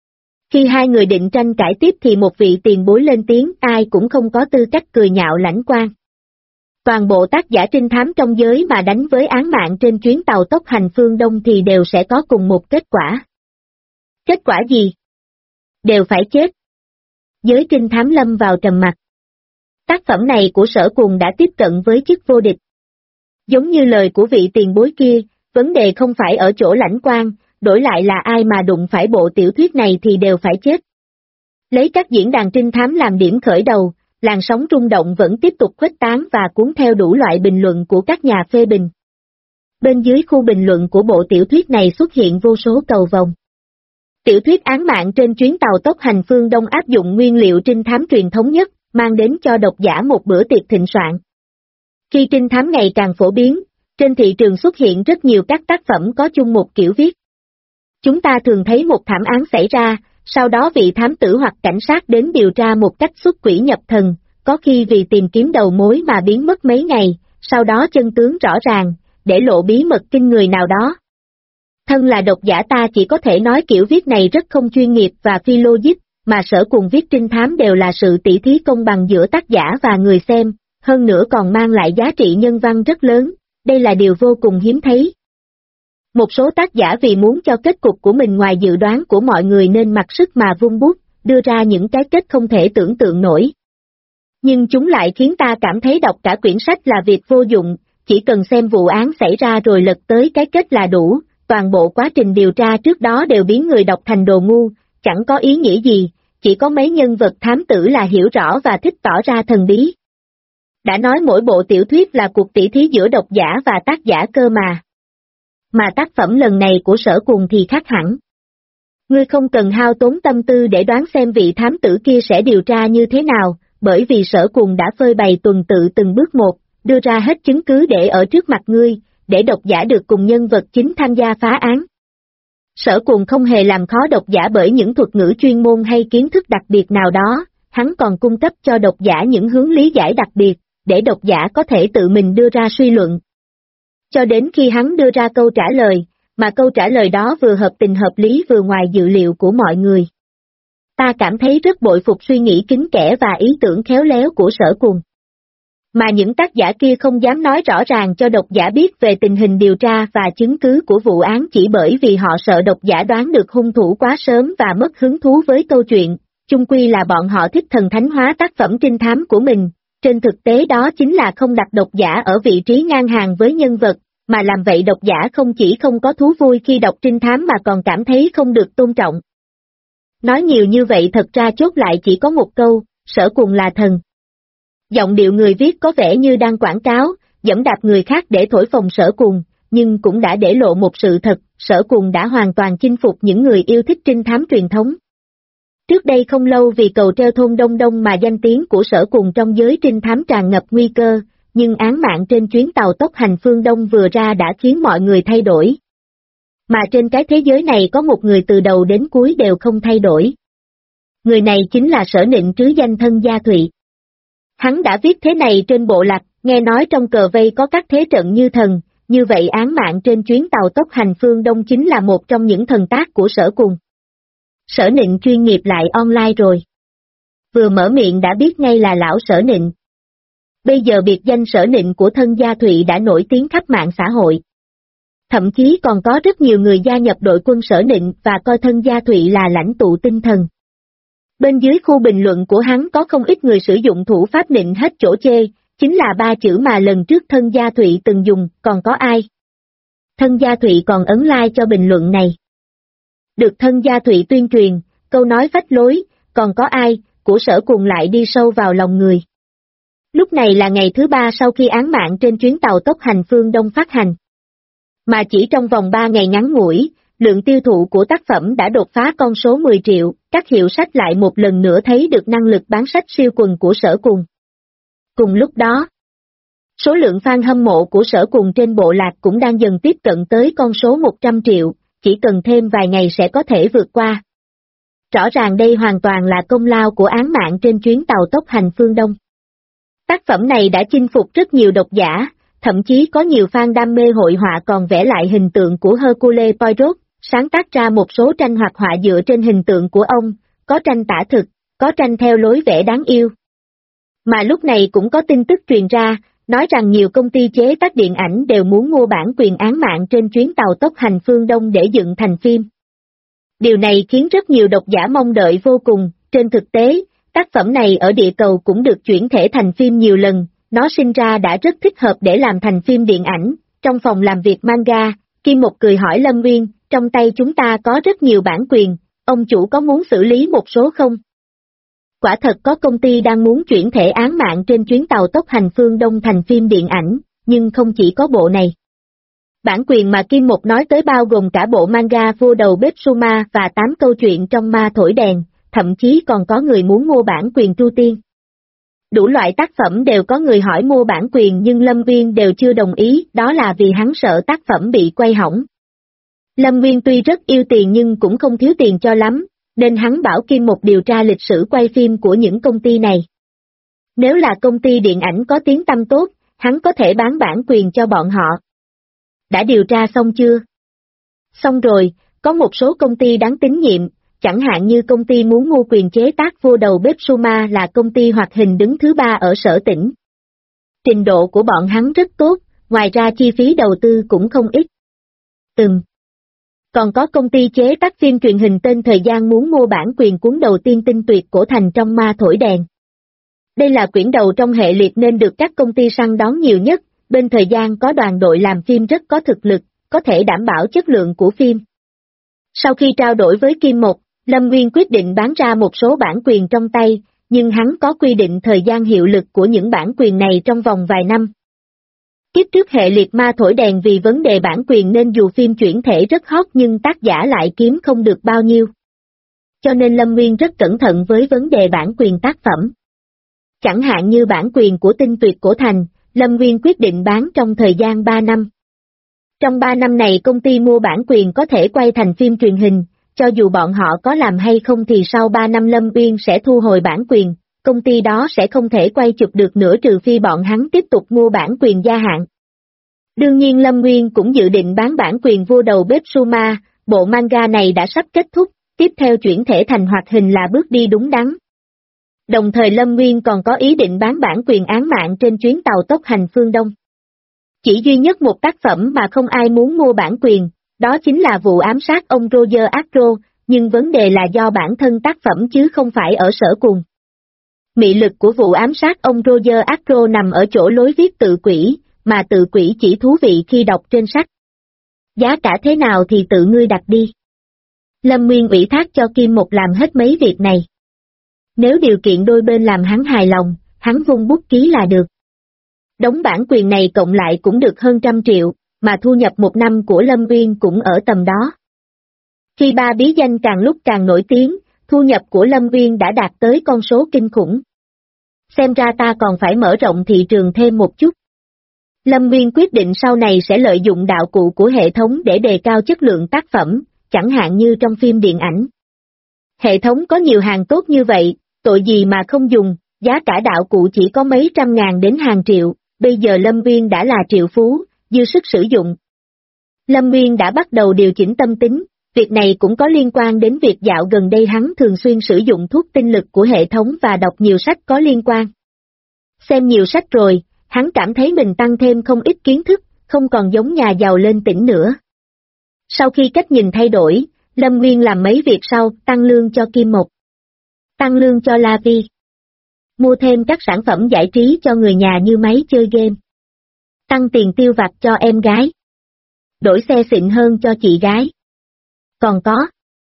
Khi hai người định tranh cãi tiếp thì một vị tiền bối lên tiếng, ai cũng không có tư cách cười nhạo Lãnh Quang. Toàn bộ tác giả trinh thám trong giới mà đánh với án mạng trên chuyến tàu tốc hành phương Đông thì đều sẽ có cùng một kết quả. Kết quả gì? Đều phải chết. Giới trinh thám lâm vào trầm mặc. Tác phẩm này của Sở Cùng đã tiếp cận với chức vô địch. Giống như lời của vị tiền bối kia, vấn đề không phải ở chỗ Lãnh Quang, đổi lại là ai mà đụng phải bộ tiểu thuyết này thì đều phải chết. Lấy các diễn đàn trinh thám làm điểm khởi đầu, làn sóng rung động vẫn tiếp tục khuếch tán và cuốn theo đủ loại bình luận của các nhà phê bình. Bên dưới khu bình luận của bộ tiểu thuyết này xuất hiện vô số cầu vồng. Tiểu thuyết án mạng trên chuyến tàu tốc hành phương Đông áp dụng nguyên liệu trinh thám truyền thống nhất, mang đến cho độc giả một bữa tiệc thịnh soạn. Khi trinh thám ngày càng phổ biến, trên thị trường xuất hiện rất nhiều các tác phẩm có chung một kiểu viết. Chúng ta thường thấy một thảm án xảy ra, sau đó vị thám tử hoặc cảnh sát đến điều tra một cách xuất quỷ nhập thần, có khi vì tìm kiếm đầu mối mà biến mất mấy ngày, sau đó chân tướng rõ ràng, để lộ bí mật kinh người nào đó. Thân là độc giả ta chỉ có thể nói kiểu viết này rất không chuyên nghiệp và phi logic, mà Sở Cùng viết trinh thám đều là sự tỉ thí công bằng giữa tác giả và người xem, hơn nữa còn mang lại giá trị nhân văn rất lớn, đây là điều vô cùng hiếm thấy. Một số tác giả vì muốn cho kết cục của mình ngoài dự đoán của mọi người nên mặc sức mà vung bút, đưa ra những cái kết không thể tưởng tượng nổi. Nhưng chúng lại khiến ta cảm thấy đọc cả quyển sách là việc vô dụng, chỉ cần xem vụ án xảy ra rồi lật tới cái kết là đủ, toàn bộ quá trình điều tra trước đó đều biến người đọc thành đồ ngu, chẳng có ý nghĩa gì, chỉ có mấy nhân vật thám tử là hiểu rõ và thích tỏ ra thần bí. Đã nói mỗi bộ tiểu thuyết là cuộc tỉ thí giữa độc giả và tác giả cơ mà. Mà tác phẩm lần này của Sở Cùng thì khác hẳn. Ngươi không cần hao tốn tâm tư để đoán xem vị thám tử kia sẽ điều tra như thế nào, bởi vì Sở Cùng đã phơi bày tuần tự từng bước một, đưa ra hết chứng cứ để ở trước mặt ngươi, để độc giả được cùng nhân vật chính tham gia phá án. Sở Cùng không hề làm khó độc giả bởi những thuật ngữ chuyên môn hay kiến thức đặc biệt nào đó, hắn còn cung cấp cho độc giả những hướng lý giải đặc biệt, để độc giả có thể tự mình đưa ra suy luận. Cho đến khi hắn đưa ra câu trả lời, mà câu trả lời đó vừa hợp tình hợp lý vừa ngoài dự liệu của mọi người. Ta cảm thấy rất bội phục suy nghĩ kín kẽ và ý tưởng khéo léo của Sở Cùng. Mà những tác giả kia không dám nói rõ ràng cho độc giả biết về tình hình điều tra và chứng cứ của vụ án chỉ bởi vì họ sợ độc giả đoán được hung thủ quá sớm và mất hứng thú với câu chuyện, chung quy là bọn họ thích thần thánh hóa tác phẩm trinh thám của mình. Trên thực tế đó chính là không đặt độc giả ở vị trí ngang hàng với nhân vật, mà làm vậy độc giả không chỉ không có thú vui khi đọc trinh thám mà còn cảm thấy không được tôn trọng. Nói nhiều như vậy thật ra chốt lại chỉ có một câu, Sở Cùng là thần. Giọng điệu người viết có vẻ như đang quảng cáo, giẫm đạp người khác để thổi phồng Sở Cùng, nhưng cũng đã để lộ một sự thật, Sở Cùng đã hoàn toàn chinh phục những người yêu thích trinh thám truyền thống. Trước đây không lâu vì cầu treo thôn Đông Đông mà danh tiếng của Sở Cùng trong giới trinh thám tràn ngập nguy cơ, nhưng án mạng trên chuyến tàu tốc hành phương Đông vừa ra đã khiến mọi người thay đổi. Mà trên cái thế giới này có một người từ đầu đến cuối đều không thay đổi. Người này chính là Sở Nịnh trứ danh Thân Gia Thụy. Hắn đã viết thế này trên bộ lạc, nghe nói trong cờ vây có các thế trận như thần, như vậy án mạng trên chuyến tàu tốc hành phương Đông chính là một trong những thần tác của Sở Cùng. Sở Nịnh chuyên nghiệp lại online rồi. Vừa mở miệng đã biết ngay là lão Sở Nịnh. Bây giờ biệt danh Sở Nịnh của Thân Gia Thụy đã nổi tiếng khắp mạng xã hội. Thậm chí còn có rất nhiều người gia nhập đội quân Sở Nịnh và coi Thân Gia Thụy là lãnh tụ tinh thần. Bên dưới khu bình luận của hắn có không ít người sử dụng thủ pháp nịnh hết chỗ chê, chính là 3 chữ mà lần trước Thân Gia Thụy từng dùng, còn có ai? Thân Gia Thụy còn ấn like cho bình luận này. Được Thân Gia Thụy tuyên truyền, câu nói phách lối, còn có ai, của Sở Cùng lại đi sâu vào lòng người. Lúc này là ngày thứ 3 sau khi án mạng trên chuyến tàu tốc hành phương Đông phát hành. Mà chỉ trong vòng 3 ngày ngắn ngủi, lượng tiêu thụ của tác phẩm đã đột phá con số 10 triệu, các hiệu sách lại một lần nữa thấy được năng lực bán sách siêu quần của Sở Cùng. Cùng lúc đó, số lượng fan hâm mộ của Sở Cùng trên bộ lạc cũng đang dần tiếp cận tới con số 100 triệu, chỉ cần thêm vài ngày sẽ có thể vượt qua. Rõ ràng đây hoàn toàn là công lao của án mạng trên chuyến tàu tốc hành phương Đông. Tác phẩm này đã chinh phục rất nhiều độc giả, thậm chí có nhiều fan đam mê hội họa còn vẽ lại hình tượng của Hercule Poirot, sáng tác ra một số tranh hoạt họa dựa trên hình tượng của ông, có tranh tả thực, có tranh theo lối vẽ đáng yêu. Mà lúc này cũng có tin tức truyền ra, nói rằng nhiều công ty chế tác điện ảnh đều muốn mua bản quyền án mạng trên chuyến tàu tốc hành phương Đông để dựng thành phim. Điều này khiến rất nhiều độc giả mong đợi vô cùng, trên thực tế, tác phẩm này ở địa cầu cũng được chuyển thể thành phim nhiều lần, nó sinh ra đã rất thích hợp để làm thành phim điện ảnh. Trong phòng làm việc manga, Kim Một cười hỏi Lâm Nguyên, trong tay chúng ta có rất nhiều bản quyền, ông chủ có muốn xử lý một số không? Quả thật có công ty đang muốn chuyển thể án mạng trên chuyến tàu tốc hành phương Đông thành phim điện ảnh, nhưng không chỉ có bộ này. Bản quyền mà Kim Một nói tới bao gồm cả bộ manga Vô Đầu Bếp Suma và 8 câu chuyện trong Ma Thổi Đèn, thậm chí còn có người muốn mua bản quyền Tru Tiên. Đủ loại tác phẩm đều có người hỏi mua bản quyền nhưng Lâm Nguyên đều chưa đồng ý, đó là vì hắn sợ tác phẩm bị quay hỏng. Lâm Nguyên tuy rất yêu tiền nhưng cũng không thiếu tiền cho lắm, nên hắn bảo Kim Một điều tra lịch sử quay phim của những công ty này. Nếu là công ty điện ảnh có tiếng tăm tốt, hắn có thể bán bản quyền cho bọn họ. Đã điều tra xong chưa? Xong rồi, có một số công ty đáng tín nhiệm, chẳng hạn như công ty muốn mua quyền chế tác Vô Đầu Bếp Suma là công ty hoạt hình đứng thứ 3 ở Sở Tỉnh. Trình độ của bọn hắn rất tốt, ngoài ra chi phí đầu tư cũng không ít. Còn có công ty chế tác phim truyền hình tên Thời Gian muốn mua bản quyền cuốn đầu tiên tinh tuyệt cổ thành trong Ma Thổi Đèn. Đây là quyển đầu trong hệ liệt nên được các công ty săn đón nhiều nhất, bên Thời Gian có đoàn đội làm phim rất có thực lực, có thể đảm bảo chất lượng của phim. Sau khi trao đổi với Kim Một, Lâm Nguyên quyết định bán ra một số bản quyền trong tay, nhưng hắn có quy định thời gian hiệu lực của những bản quyền này trong vòng vài năm. Kiếp trước hệ liệt Ma Thổi Đèn vì vấn đề bản quyền nên dù phim chuyển thể rất hot nhưng tác giả lại kiếm không được bao nhiêu. Cho nên Lâm Nguyên rất cẩn thận với vấn đề bản quyền tác phẩm. Chẳng hạn như bản quyền của Tinh Tuyệt Cổ Thành, Lâm Nguyên quyết định bán trong thời gian 3 năm. Trong 3 năm này công ty mua bản quyền có thể quay thành phim truyền hình, cho dù bọn họ có làm hay không thì sau 3 năm Lâm Nguyên sẽ thu hồi bản quyền, công ty đó sẽ không thể quay chụp được nữa trừ phi bọn hắn tiếp tục mua bản quyền gia hạn. Đương nhiên Lâm Nguyên cũng dự định bán bản quyền Vô Đầu Bếp Suma, bộ manga này đã sắp kết thúc, tiếp theo chuyển thể thành hoạt hình là bước đi đúng đắn. Đồng thời Lâm Nguyên còn có ý định bán bản quyền án mạng trên chuyến tàu tốc hành phương Đông. Chỉ duy nhất một tác phẩm mà không ai muốn mua bản quyền, đó chính là vụ ám sát ông Roger Acro, nhưng vấn đề là do bản thân tác phẩm chứ không phải ở Sở Cùng. Mị lực của vụ ám sát ông Roger Acro nằm ở chỗ lối viết tự quỷ, mà tự quỷ chỉ thú vị khi đọc trên sách. Giá cả thế nào thì tự ngươi đặt đi. Lâm Nguyên ủy thác cho Kim Một làm hết mấy việc này. Nếu điều kiện đôi bên làm hắn hài lòng, hắn vung bút ký là được. Đống bản quyền này cộng lại cũng được hơn 100 triệu, mà thu nhập một năm của Lâm Uyên cũng ở tầm đó. Khi ba bí danh càng lúc càng nổi tiếng, thu nhập của Lâm Uyên đã đạt tới con số kinh khủng. Xem ra ta còn phải mở rộng thị trường thêm một chút. Lâm Uyên quyết định sau này sẽ lợi dụng đạo cụ của hệ thống để đề cao chất lượng tác phẩm, chẳng hạn như trong phim điện ảnh. Hệ thống có nhiều hàng tốt như vậy, tội gì mà không dùng, giá cả đạo cụ chỉ có mấy trăm ngàn đến hàng triệu, bây giờ Lâm Uyên đã là triệu phú, dư sức sử dụng. Lâm Uyên đã bắt đầu điều chỉnh tâm tính, việc này cũng có liên quan đến việc dạo gần đây hắn thường xuyên sử dụng thuốc tinh lực của hệ thống và đọc nhiều sách có liên quan. Xem nhiều sách rồi, hắn cảm thấy mình tăng thêm không ít kiến thức, không còn giống nhà giàu lên tỉnh nữa. Sau khi cách nhìn thay đổi, Lâm Nguyên làm mấy việc sau, tăng lương cho Kim Mộc, tăng lương cho La Vi, mua thêm các sản phẩm giải trí cho người nhà như máy chơi game, tăng tiền tiêu vặt cho em gái, đổi xe xịn hơn cho chị gái. Còn có,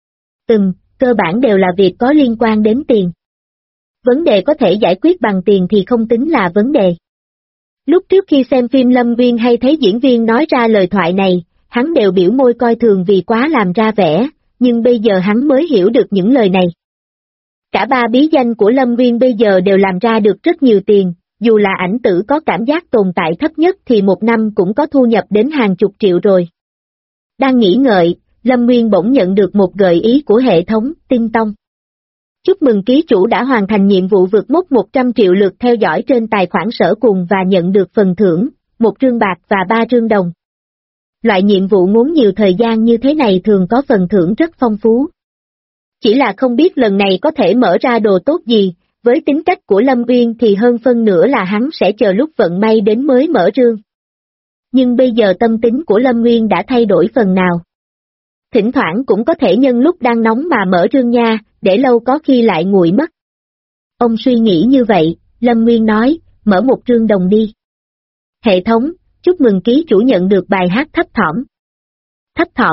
cơ bản đều là việc có liên quan đến tiền. Vấn đề có thể giải quyết bằng tiền thì không tính là vấn đề. Lúc trước khi xem phim Lâm Nguyên hay thấy diễn viên nói ra lời thoại này, hắn đều biểu môi coi thường vì quá làm ra vẻ, nhưng bây giờ hắn mới hiểu được những lời này. Cả ba bí danh của Lâm Nguyên bây giờ đều làm ra được rất nhiều tiền, dù là ảnh tử có cảm giác tồn tại thấp nhất thì một năm cũng có thu nhập đến hàng chục triệu rồi. Đang nghĩ ngợi, Lâm Nguyên bỗng nhận được một gợi ý của hệ thống, Tinh Tông. Chúc mừng ký chủ đã hoàn thành nhiệm vụ vượt mốc 100 triệu lượt theo dõi trên tài khoản Sở Cùng và nhận được phần thưởng, 1 rương bạc và 3 rương đồng. Loại nhiệm vụ muốn nhiều thời gian như thế này thường có phần thưởng rất phong phú. Chỉ là không biết lần này có thể mở ra đồ tốt gì, với tính cách của Lâm Uyên thì hơn phân nửa là hắn sẽ chờ lúc vận may đến mới mở rương. Nhưng bây giờ tâm tính của Lâm Nguyên đã thay đổi phần nào. Thỉnh thoảng cũng có thể nhân lúc đang nóng mà mở rương nha, để lâu có khi lại nguội mất. Ông suy nghĩ như vậy, Lâm Nguyên nói, mở 1 rương đồng đi. Hệ thống, chúc mừng ký chủ nhận được bài hát thấp thỏm. Thấp thỏm?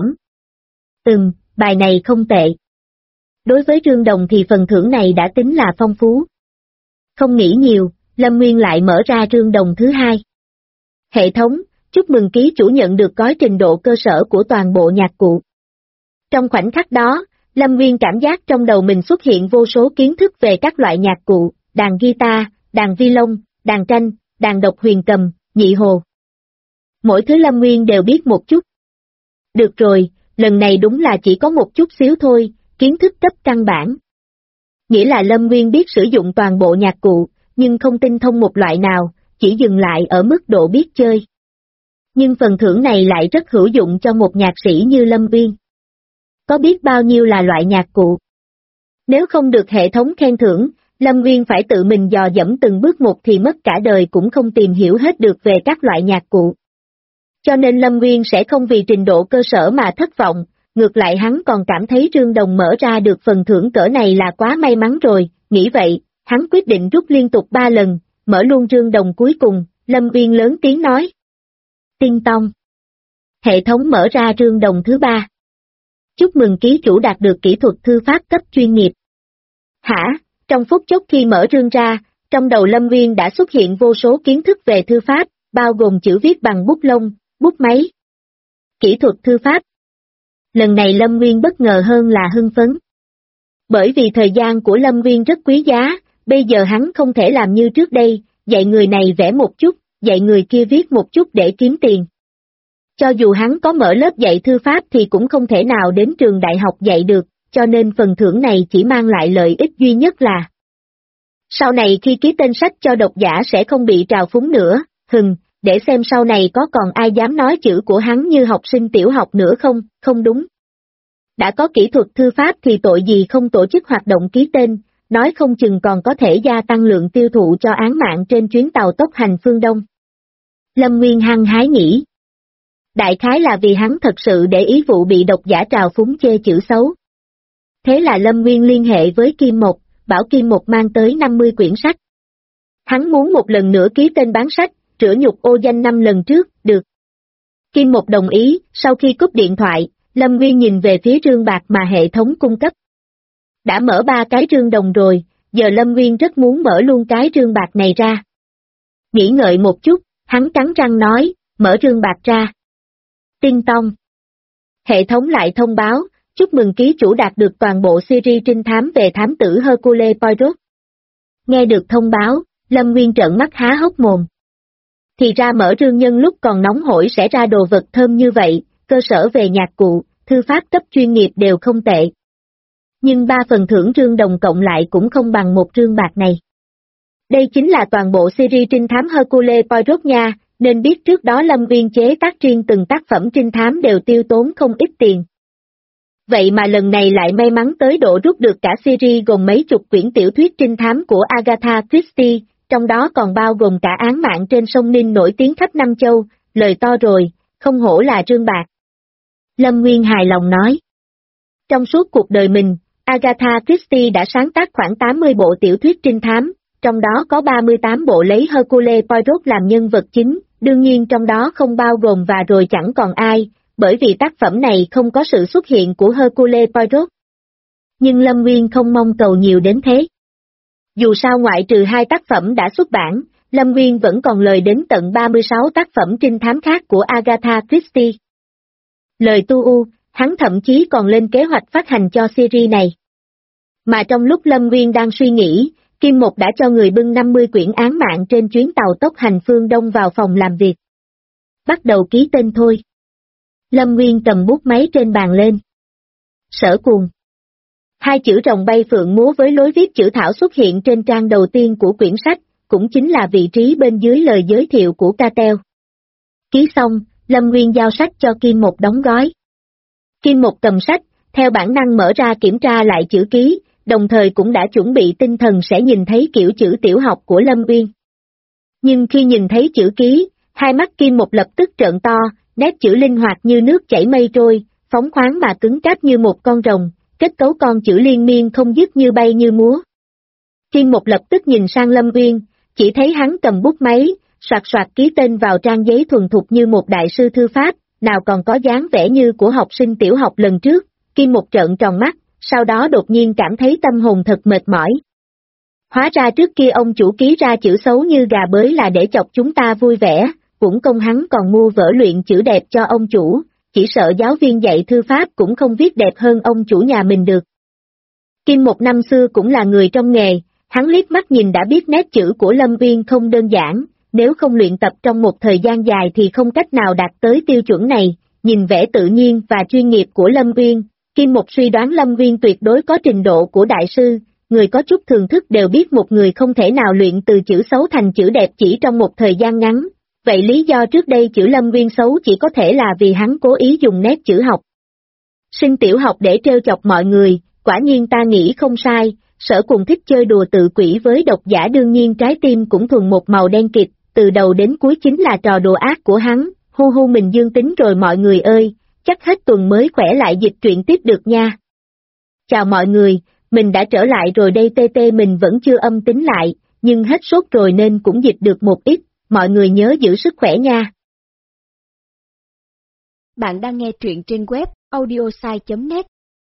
Bài này không tệ. Đối với rương đồng thì phần thưởng này đã tính là phong phú. Không nghĩ nhiều, Lâm Nguyên lại mở ra rương đồng thứ 2. Hệ thống, chúc mừng ký chủ nhận được gói trình độ cơ sở của toàn bộ nhạc cụ. Trong khoảnh khắc đó, Lâm Nguyên cảm giác trong đầu mình xuất hiện vô số kiến thức về các loại nhạc cụ, đàn guitar, đàn violon, đàn tranh, đàn độc huyền cầm, nhị hồ. Mỗi thứ Lâm Nguyên đều biết một chút. Được rồi, lần này đúng là chỉ có một chút xíu thôi, kiến thức cấp căn bản. Nghĩa là Lâm Nguyên biết sử dụng toàn bộ nhạc cụ, nhưng không tinh thông một loại nào, chỉ dừng lại ở mức độ biết chơi. Nhưng phần thưởng này lại rất hữu dụng cho một nhạc sĩ như Lâm Nguyên. Có biết bao nhiêu là loại nhạc cụ? Nếu không được hệ thống khen thưởng, Lâm Nguyên phải tự mình dò dẫm từng bước một thì mất cả đời cũng không tìm hiểu hết được về các loại nhạc cụ. Cho nên Lâm Nguyên sẽ không vì trình độ cơ sở mà thất vọng, ngược lại hắn còn cảm thấy rương đồng mở ra được phần thưởng cỡ này là quá may mắn rồi, nghĩ vậy, hắn quyết định rút liên tục 3 lần, mở luôn rương đồng cuối cùng, Lâm Nguyên lớn tiếng nói. Tinh Tông. Hệ thống mở ra rương đồng thứ 3. Chúc mừng ký chủ đạt được kỹ thuật thư pháp cấp chuyên nghiệp. Hả? Trong phút chốc khi mở rương ra, trong đầu Lâm Nguyên đã xuất hiện vô số kiến thức về thư pháp, bao gồm chữ viết bằng bút lông, bút máy. Kỹ thuật thư pháp. Lần này Lâm Nguyên bất ngờ hơn là hưng phấn. Bởi vì thời gian của Lâm Nguyên rất quý giá, bây giờ hắn không thể làm như trước đây, dạy người này vẽ một chút, dạy người kia viết một chút để kiếm tiền. Cho dù hắn có mở lớp dạy thư pháp thì cũng không thể nào đến trường đại học dạy được, cho nên phần thưởng này chỉ mang lại lợi ích duy nhất là sau này khi ký tên sách cho độc giả sẽ không bị trào phúng nữa, để xem sau này có còn ai dám nói chữ của hắn như học sinh tiểu học nữa không, không đúng. Đã có kỹ thuật thư pháp thì tội gì không tổ chức hoạt động ký tên, nói không chừng còn có thể gia tăng lượng tiêu thụ cho án mạng trên chuyến tàu tốc hành phương Đông. Lâm Nguyên hăng hái nghĩ. Đại khái là vì hắn thật sự để ý vụ bị độc giả trào phúng chê chữ xấu. Thế là Lâm Nguyên liên hệ với Kim Mộc, bảo Kim Mộc mang tới 50 quyển sách. Hắn muốn một lần nữa ký tên bán sách, rửa nhục ô danh 5 lần trước, được. Kim Mộc đồng ý, sau khi cúp điện thoại, Lâm Nguyên nhìn về phía rương bạc mà hệ thống cung cấp. Đã mở 3 cái rương đồng rồi, giờ Lâm Nguyên rất muốn mở luôn cái rương bạc này ra. Nghĩ ngợi một chút, hắn cắn răng nói, mở rương bạc ra. Tinh tông. Hệ thống lại thông báo, chúc mừng ký chủ đạt được toàn bộ series trinh thám về thám tử Hercule Poirot. Nghe được thông báo, Lâm Nguyên trợn mắt há hốc mồm. Thì ra mở rương nhân lúc còn nóng hổi sẽ ra đồ vật thơm như vậy, cơ sở về nhạc cụ, thư pháp cấp chuyên nghiệp đều không tệ. Nhưng 3 phần thưởng rương đồng cộng lại cũng không bằng một rương bạc này. Đây chính là toàn bộ series trinh thám Hercule Poirot nha, nên biết trước đó Lâm Nguyên chế tác riêng từng tác phẩm trinh thám đều tiêu tốn không ít tiền. Vậy mà lần này lại may mắn tới độ rút được cả series gồm mấy chục quyển tiểu thuyết trinh thám của Agatha Christie, trong đó còn bao gồm cả án mạng trên sông Ninh nổi tiếng khắp Nam Châu, lời to rồi, không hổ là rương bạc. Lâm Nguyên hài lòng nói. Trong suốt cuộc đời mình, Agatha Christie đã sáng tác khoảng 80 bộ tiểu thuyết trinh thám, trong đó có 38 bộ lấy Hercule Poirot làm nhân vật chính, đương nhiên trong đó không bao gồm và rồi chẳng còn ai, bởi vì tác phẩm này không có sự xuất hiện của Hercule Poirot. Nhưng Lâm Nguyên không mong cầu nhiều đến thế. Dù sao ngoại trừ 2 tác phẩm đã xuất bản, Lâm Nguyên vẫn còn lời đến tận 36 tác phẩm trinh thám khác của Agatha Christie. Lời tu u, hắn thậm chí còn lên kế hoạch phát hành cho series này. Mà trong lúc Lâm Nguyên đang suy nghĩ, Kim Mộc đã cho người bưng 50 quyển án mạng trên chuyến tàu tốc hành phương Đông vào phòng làm việc. Bắt đầu ký tên thôi. Lâm Nguyên cầm bút máy trên bàn lên. Sở Cuồng. 2 chữ rồng bay phượng múa với lối viết chữ thảo xuất hiện trên trang đầu tiên của quyển sách, cũng chính là vị trí bên dưới lời giới thiệu của Catel. Ký xong, Lâm Nguyên giao sách cho Kim Mộc đóng gói. Kim Mộc cầm sách, theo bản năng mở ra kiểm tra lại chữ ký, đồng thời cũng đã chuẩn bị tinh thần sẽ nhìn thấy kiểu chữ tiểu học của Lâm Nguyên. Nhưng khi nhìn thấy chữ ký, hai mắt Kim Mộc lập tức trợn to, nét chữ linh hoạt như nước chảy mây trôi, phóng khoáng mà cứng cáp như một con rồng, kết cấu con chữ liên miên không dứt như bay như múa. Kim Mộc lập tức nhìn sang Lâm Nguyên, chỉ thấy hắn cầm bút máy, soạt soạt ký tên vào trang giấy thuần thục như một đại sư thư pháp, nào còn có dáng vẻ như của học sinh tiểu học lần trước. Kim Mộc trợn tròn mắt, sau đó đột nhiên cảm thấy tâm hồn thật mệt mỏi. Hóa ra trước kia ông chủ ký ra chữ xấu như gà bới là để chọc chúng ta vui vẻ, cũng công hắn còn mua vở luyện chữ đẹp cho ông chủ, chỉ sợ giáo viên dạy thư pháp cũng không viết đẹp hơn ông chủ nhà mình được. Kim Mộc năm xưa cũng là người trong nghề, hắn liếc mắt nhìn đã biết nét chữ của Lâm Nguyên không đơn giản, nếu không luyện tập trong một thời gian dài thì không cách nào đạt tới tiêu chuẩn này, nhìn vẻ tự nhiên và chuyên nghiệp của Lâm Nguyên. Kim Mộc suy đoán Lâm Nguyên tuyệt đối có trình độ của đại sư, người có chút thường thức đều biết một người không thể nào luyện từ chữ xấu thành chữ đẹp chỉ trong một thời gian ngắn, vậy lý do trước đây chữ Lâm Nguyên xấu chỉ có thể là vì hắn cố ý dùng nét chữ học sinh tiểu học để trêu chọc mọi người, quả nhiên ta nghĩ không sai, Sở Cuồng thích chơi đùa tự quỷ với độc giả đương nhiên trái tim cũng thuần một màu đen kịt, từ đầu đến cuối chính là trò đùa ác của hắn, hu hu mình dương tính rồi mọi người ơi. Chắc hết tuần mới khỏe lại dịch truyện tiếp được nha. Chào mọi người, mình đã trở lại rồi đây TT mình vẫn chưa âm tính lại, nhưng hết sốt rồi nên cũng dịch được một ít, mọi người nhớ giữ sức khỏe nha.
Bạn đang nghe truyện trên web audiosai.net.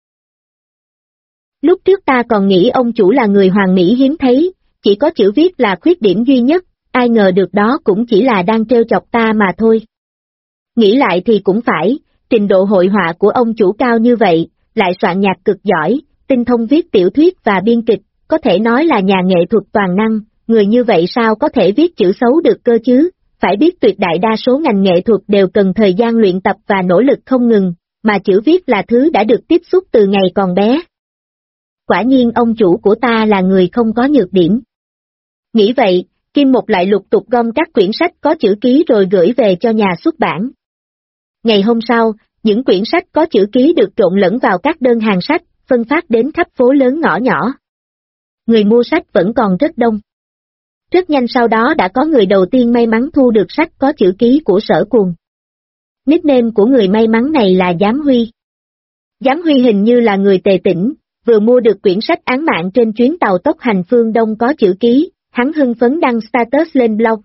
Lúc trước ta còn nghĩ ông chủ là người hoàn mỹ hiếm thấy, chỉ có chữ viết là khuyết điểm duy nhất, ai ngờ được đó cũng chỉ là đang trêu chọc ta mà thôi. Nghĩ lại thì cũng phải. Trình độ hội họa của ông chủ cao như vậy, lại soạn nhạc cực giỏi, tinh thông viết tiểu thuyết và biên kịch, có thể nói là nhà nghệ thuật toàn năng, người như vậy sao có thể viết chữ xấu được cơ chứ, phải biết tuyệt đại đa số ngành nghệ thuật đều cần thời gian luyện tập và nỗ lực không ngừng, mà chữ viết là thứ đã được tiếp xúc từ ngày còn bé. Quả nhiên ông chủ của ta là người không có nhược điểm. Nghĩ vậy, Kim Mộc lại lục tục gom các quyển sách có chữ ký rồi gửi về cho nhà xuất bản. Ngày hôm sau, những quyển sách có chữ ký được trộn lẫn vào các đơn hàng sách, phân phát đến khắp phố lớn ngõ nhỏ. Người mua sách vẫn còn rất đông. Rất nhanh sau đó đã có người đầu tiên may mắn thu được sách có chữ ký của Sở Cuồng. Nickname của người may mắn này là Giám Huy. Giám Huy hình như là người Tề Tỉnh, vừa mua được quyển sách án mạng trên chuyến tàu tốc hành phương Đông có chữ ký, hắn hưng phấn đăng status lên blog,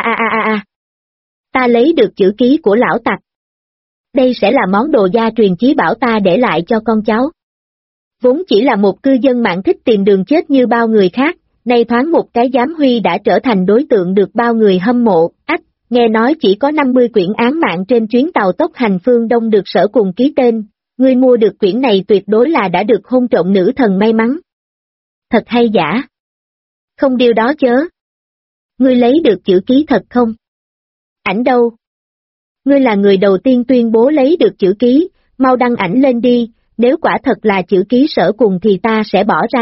ta lấy được chữ ký của lão tặc. Đây sẽ là món đồ gia truyền chí bảo ta để lại cho con cháu. Vốn chỉ là một cư dân mạng thích tìm đường chết như bao người khác, nay thoáng một cái Giám Huy đã trở thành đối tượng được bao người hâm mộ. Nghe nói chỉ có 50 quyển án mạng trên chuyến tàu tốc hành phương Đông được Sở Cùng ký tên, ngươi mua được quyển này tuyệt đối là đã được hôn trộm nữ thần may mắn. Thật hay giả? Không điều đó chớ. Ngươi lấy được chữ ký thật không? Ảnh đâu? Ngươi là người đầu tiên tuyên bố lấy được chữ ký, mau đăng ảnh lên đi, nếu quả thật là chữ ký Sở Cùng thì ta sẽ bỏ ra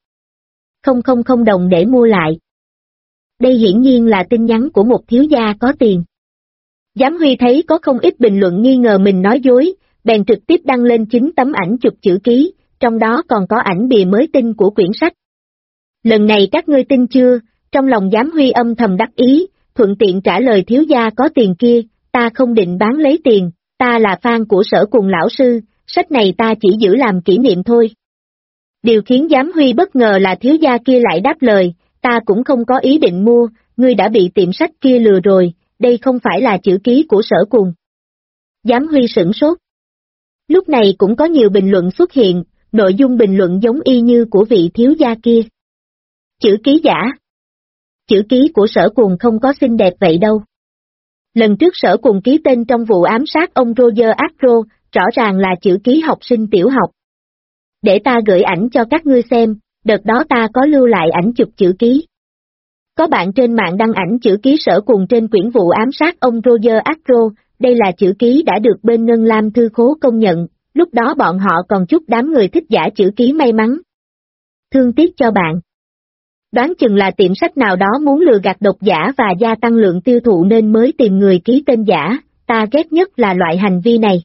5,000 đồng để mua lại. Đây hiển nhiên là tin nhắn của một thiếu gia có tiền. Giám Huy thấy có không ít bình luận nghi ngờ mình nói dối, bèn trực tiếp đăng lên 9 tấm ảnh chụp chữ ký, trong đó còn có ảnh bìa mới tinh của quyển sách. Lần này các ngươi tin chưa? Trong lòng Giám Huy âm thầm đắc ý, thuận tiện trả lời thiếu gia có tiền kia, ta không định bán lấy tiền, ta là fan của Sở Cùng lão sư, sách này ta chỉ giữ làm kỷ niệm thôi. Điều khiến Giám Huy bất ngờ là thiếu gia kia lại đáp lời, ta cũng không có ý định mua, ngươi đã bị tiệm sách kia lừa rồi, đây không phải là chữ ký của Sở Cùng. Giám Huy sửng sốt. Lúc này cũng có nhiều bình luận xuất hiện, nội dung bình luận giống y như của vị thiếu gia kia. Chữ ký giả. Chữ ký của Sở Cùng không có xinh đẹp vậy đâu. Lần trước Sở Cùng ký tên trong vụ ám sát ông Roger Astro, rõ ràng là chữ ký học sinh tiểu học. Để ta gửi ảnh cho các ngươi xem, đợt đó ta có lưu lại ảnh chụp chữ ký. Có bạn trên mạng đăng ảnh chữ ký Sở Cùng trên quyển vụ ám sát ông Roger Astro, đây là chữ ký đã được bên Ngân Lam Thư Khố công nhận, lúc đó bọn họ còn chúc đám người thích giả chữ ký may mắn. Thương tiếc cho bạn. Đoán chừng là tiệm sách nào đó muốn lừa gạt độc giả và gia tăng lượng tiêu thụ nên mới tìm người ký tên giả, ta ghét nhất là loại hành vi này.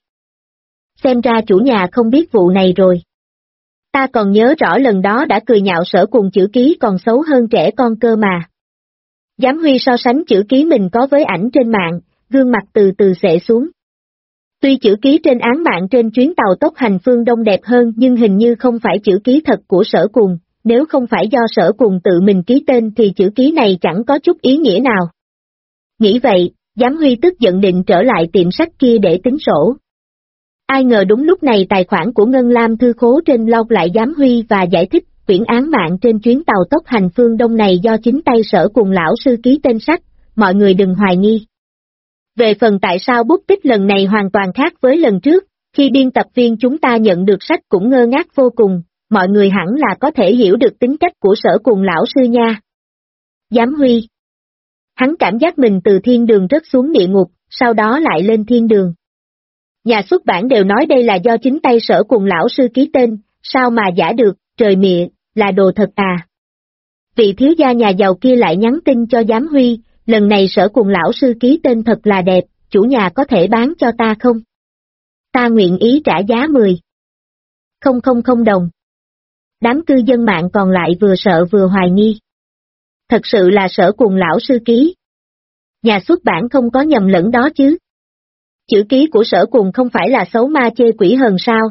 Xem ra chủ nhà không biết vụ này rồi. Ta còn nhớ rõ lần đó đã cười nhạo Sở Cùng chữ ký còn xấu hơn trẻ con cơ mà. Giám Huy so sánh chữ ký mình có với ảnh trên mạng, gương mặt từ từ xệ xuống. Tuy chữ ký trên án mạng trên chuyến tàu tốc hành phương Đông đẹp hơn nhưng hình như không phải chữ ký thật của Sở Cùng, nếu không phải do Sở Cùng tự mình ký tên thì chữ ký này chẳng có chút ý nghĩa nào. Nghĩ vậy, Giám Huy tức giận định trở lại tiệm sách kia để tính sổ. Ai ngờ đúng lúc này tài khoản của Ngân Lam Thư Khố trên blog lại Giám Huy và giải thích quyển án mạng trên chuyến tàu tốc hành phương Đông này do chính tay Sở Cùng lão sư ký tên sách, mọi người đừng hoài nghi. Về phần tại sao bút tích lần này hoàn toàn khác với lần trước, khi biên tập viên chúng ta nhận được sách cũng ngơ ngác vô cùng, mọi người hẳn là có thể hiểu được tính cách của Sở Cùng lão sư nha. Giám Huy. Hắn cảm giác mình từ thiên đường rớt xuống địa ngục, sau đó lại lên thiên đường. Nhà xuất bản đều nói đây là do chính tay Sở Cùng lão sư ký tên, sao mà giả được, trời mịa, là đồ thật à. Vị thiếu gia nhà giàu kia lại nhắn tin cho Giám Huy, lần này Sở Cùng lão sư ký tên thật là đẹp, chủ nhà có thể bán cho ta không? Ta nguyện ý trả giá 10,000 đồng. Đám cư dân mạng còn lại vừa sợ vừa hoài nghi. Thật sự là Sở Cùng lão sư ký. Nhà xuất bản không có nhầm lẫn đó chứ. Chữ ký của Sở Cùng không phải là xấu ma chê quỷ hờn sao?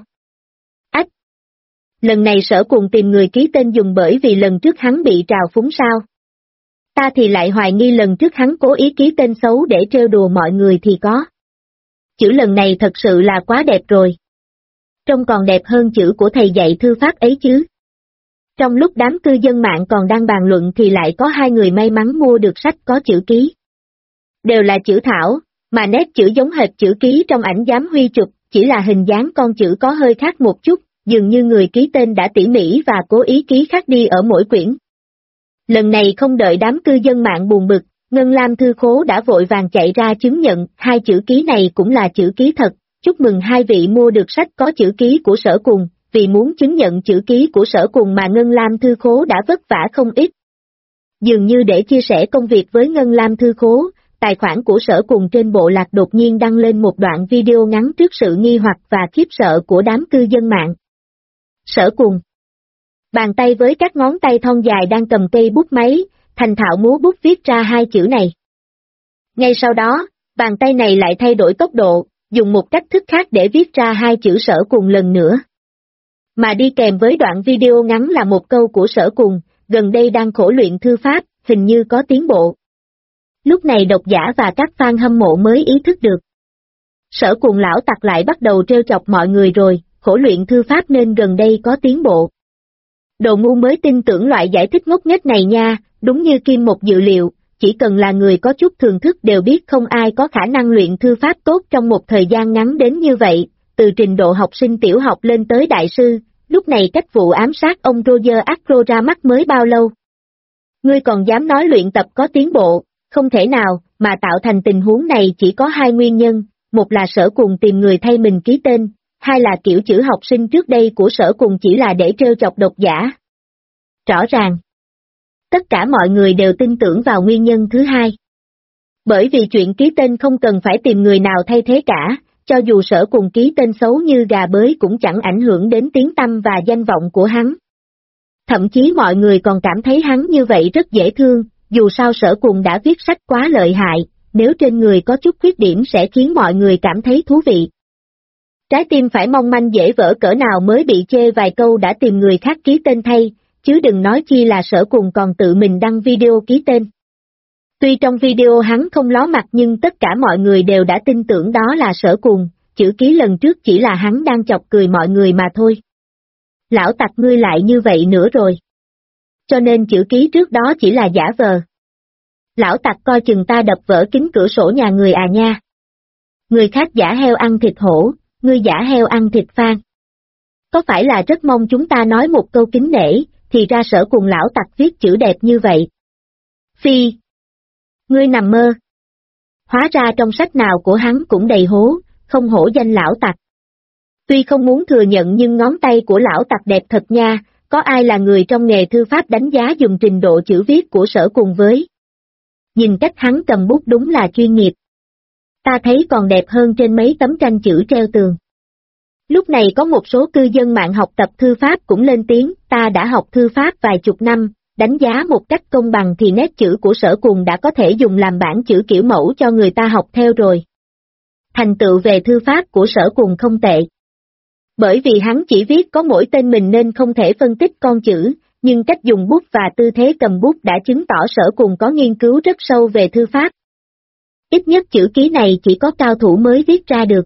Lần này Sở Cùng tìm người ký tên dùng bởi vì lần trước hắn bị trào phúng sao? Ta thì lại hoài nghi lần trước hắn cố ý ký tên xấu để trêu đùa mọi người thì có. Chữ lần này thật sự là quá đẹp rồi. Trông còn đẹp hơn chữ của thầy dạy thư pháp ấy chứ. Trong lúc đám cư dân mạng còn đang bàn luận thì lại có hai người may mắn mua được sách có chữ ký. Đều là chữ thảo, mà nét chữ giống hệt chữ ký trong ảnh Giám Huy chụp, chỉ là hình dáng con chữ có hơi khác một chút, dường như người ký tên đã tỉ mỉ và cố ý ký khác đi ở mỗi quyển. Lần này không đợi đám cư dân mạng buồn bực, Ngân Lam Thư Khố đã vội vàng chạy ra chứng nhận hai chữ ký này cũng là chữ ký thật, chúc mừng hai vị mua được sách có chữ ký của Sở Cùng, vì muốn chứng nhận chữ ký của Sở Cùng mà Ngân Lam Thư Khố đã vất vả không ít. Dường như để chia sẻ công việc với Ngân Lam Thư Khố, tài khoản của Sở Cùng trên bộ lạc đột nhiên đăng lên một đoạn video ngắn trước sự nghi hoặc và khiếp sợ của đám cư dân mạng. Sở Cùng. Bàn tay với các ngón tay thon dài đang cầm cây bút máy, thành thạo múa bút viết ra hai chữ này. Ngay sau đó, bàn tay này lại thay đổi tốc độ, dùng một cách thức khác để viết ra hai chữ Sở Cùng lần nữa. Mà đi kèm với đoạn video ngắn là một câu của Sở Cùng, gần đây đang khổ luyện thư pháp, hình như có tiến bộ. Lúc này độc giả và các fan hâm mộ mới ý thức được. Sở Cùng lão tặc lại bắt đầu trêu chọc mọi người rồi, khổ luyện thư pháp nên gần đây có tiến bộ. Đồ ngu mới tin tưởng loại giải thích ngốc nghếch này nha, đúng như kim một dự liệu, chỉ cần là người có chút thường thức đều biết không ai có khả năng luyện thư pháp tốt trong một thời gian ngắn đến như vậy, từ trình độ học sinh tiểu học lên tới đại sư, lúc này cách vụ ám sát ông Roger Acro ra mắt mới bao lâu. Ngươi còn dám nói luyện tập có tiến bộ, không thể nào, mà tạo thành tình huống này chỉ có hai nguyên nhân, một là Sở Cùng tìm người thay mình ký tên, hai là kiểu chữ học sinh trước đây của Sở Cùng chỉ là để trêu chọc độc giả. Rõ ràng, tất cả mọi người đều tin tưởng vào nguyên nhân thứ hai. Bởi vì chuyện ký tên không cần phải tìm người nào thay thế cả, cho dù Sở Cùng ký tên xấu như gà bới cũng chẳng ảnh hưởng đến tiếng tăm và danh vọng của hắn. Thậm chí mọi người còn cảm thấy hắn như vậy rất dễ thương, dù sao Sở Cùng đã viết sách quá lợi hại, nếu trên người có chút khuyết điểm sẽ khiến mọi người cảm thấy thú vị. Trái tim phải mong manh dễ vỡ cỡ nào mới bị chê vài câu đã tìm người khác ký tên thay, chứ đừng nói chi là Sở Cùng còn tự mình đăng video ký tên. Tuy trong video hắn không ló mặt nhưng tất cả mọi người đều đã tin tưởng đó là Sở Cùng, chữ ký lần trước chỉ là hắn đang chọc cười mọi người mà thôi. Lão tặc ngươi lại như vậy nữa rồi. Cho nên chữ ký trước đó chỉ là giả vờ. Lão tặc coi chừng ta đập vỡ kính cửa sổ nhà người à nha. Người khác giả heo ăn thịt hổ, ngươi giả heo ăn thịt phan. Có phải là rất mong chúng ta nói một câu kính nể, thì ra Sở Cùng lão tặc viết chữ đẹp như vậy. Phi! Ngươi nằm mơ. Hóa ra trong sách nào của hắn cũng đầy hố, không hổ danh lão tặc. Tuy không muốn thừa nhận nhưng ngón tay của lão tặc đẹp thật nha, có ai là người trong nghề thư pháp đánh giá dùng trình độ chữ viết của Sở Cùng với. Nhìn cách hắn cầm bút đúng là chuyên nghiệp. Ta thấy còn đẹp hơn trên mấy tấm tranh chữ treo tường. Lúc này có một số cư dân mạng học tập thư pháp cũng lên tiếng, ta đã học thư pháp vài chục năm, đánh giá một cách công bằng thì nét chữ của Sở Cùng đã có thể dùng làm bản chữ kiểu mẫu cho người ta học theo rồi. Thành tựu về thư pháp của Sở Cùng không tệ. Bởi vì hắn chỉ viết có mỗi tên mình nên không thể phân tích con chữ, nhưng cách dùng bút và tư thế cầm bút đã chứng tỏ Sở Cùng có nghiên cứu rất sâu về thư pháp. Ít nhất chữ ký này chỉ có cao thủ mới viết ra được.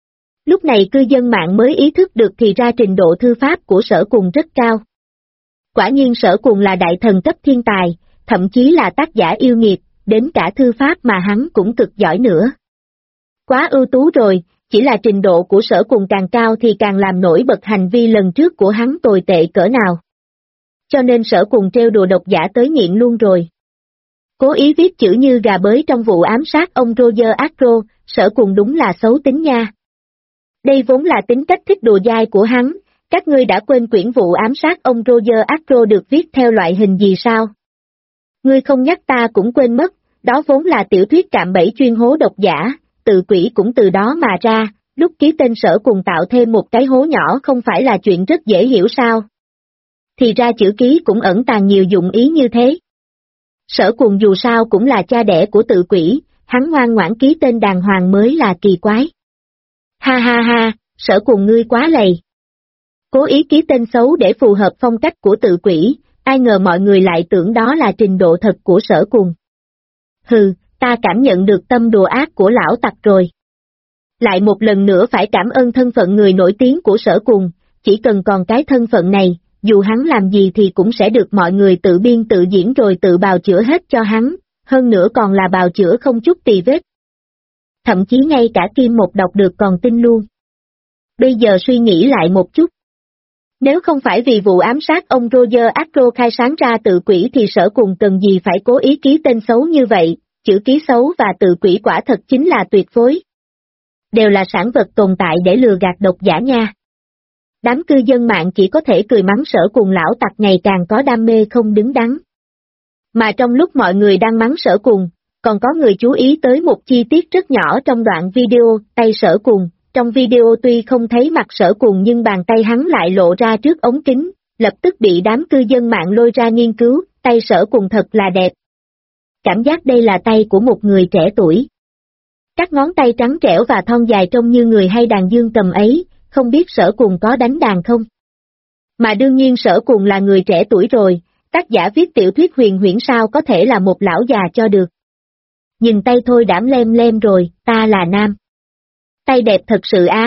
Lúc này cư dân mạng mới ý thức được thì ra trình độ thư pháp của Sở Cùng rất cao. Quả nhiên Sở Cùng là đại thần cấp thiên tài, thậm chí là tác giả yêu nghiệt, đến cả thư pháp mà hắn cũng cực giỏi nữa. Quá ưu tú rồi, chỉ là trình độ của Sở Cùng càng cao thì càng làm nổi bật hành vi lần trước của hắn tồi tệ cỡ nào. Cho nên Sở Cùng trêu đùa độc giả tới nghiện luôn rồi. Cố ý viết chữ như gà bới trong vụ ám sát ông Roger Acro, Sở Cùng đúng là xấu tính nha. Đây vốn là tính cách thích đùa dai của hắn, các ngươi đã quên quyển vụ ám sát ông Roger Acro được viết theo loại hình gì sao? Ngươi không nhắc ta cũng quên mất, đó vốn là tiểu thuyết cạm bẫy chuyên hố độc giả, tự quỷ cũng từ đó mà ra, lúc ký tên Sở Cùng tạo thêm một cái hố nhỏ không phải là chuyện rất dễ hiểu sao? Thì ra chữ ký cũng ẩn tàng nhiều dụng ý như thế. Sở Cùng dù sao cũng là cha đẻ của tự quỷ, hắn ngoan ngoãn ký tên đàng hoàng mới là kỳ quái. Ha ha ha, Sở Cùng ngươi quá lầy. Cố ý ký tên xấu để phù hợp phong cách của tự quỷ, ai ngờ mọi người lại tưởng đó là trình độ thật của Sở Cùng. Hừ, ta cảm nhận được tâm đùa ác của lão tặc rồi. Lại một lần nữa phải cảm ơn thân phận người nổi tiếng của Sở Cùng, chỉ cần còn cái thân phận này, dù hắn làm gì thì cũng sẽ được mọi người tự biên tự diễn rồi tự bào chữa hết cho hắn, hơn nữa còn là bào chữa không chút tì vết. Thậm chí ngay cả Kim Một đọc được còn tin luôn. Bây giờ suy nghĩ lại một chút. Nếu không phải vì vụ ám sát ông Roger Acro khai sáng ra tự quỷ thì Sở Cùng cần gì phải cố ý ký tên xấu như vậy, chữ ký xấu và tự quỷ quả thật chính là tuyệt phối. Đều là sản vật tồn tại để lừa gạt độc giả nha. Đám cư dân mạng chỉ có thể cười mắng Sở Cùng lão tặc ngày càng có đam mê không đứng đắn. Mà trong lúc mọi người đang mắng Sở Cùng, còn có người chú ý tới một chi tiết rất nhỏ trong đoạn video, tay Sở Cùng. Trong video tuy không thấy mặt Sở Cùng nhưng bàn tay hắn lại lộ ra trước ống kính, lập tức bị đám cư dân mạng lôi ra nghiên cứu, tay Sở Cùng thật là đẹp. Cảm giác đây là tay của một người trẻ tuổi. Các ngón tay trắng trẻo và thon dài trông như người hay đàn dương cầm ấy, không biết Sở Cùng có đánh đàn không? Mà đương nhiên Sở Cùng là người trẻ tuổi rồi, tác giả viết tiểu thuyết huyền huyễn sao có thể là một lão già cho được. Nhìn tay thôi đảm lem lem rồi, ta là nam. Tay đẹp thật sự á,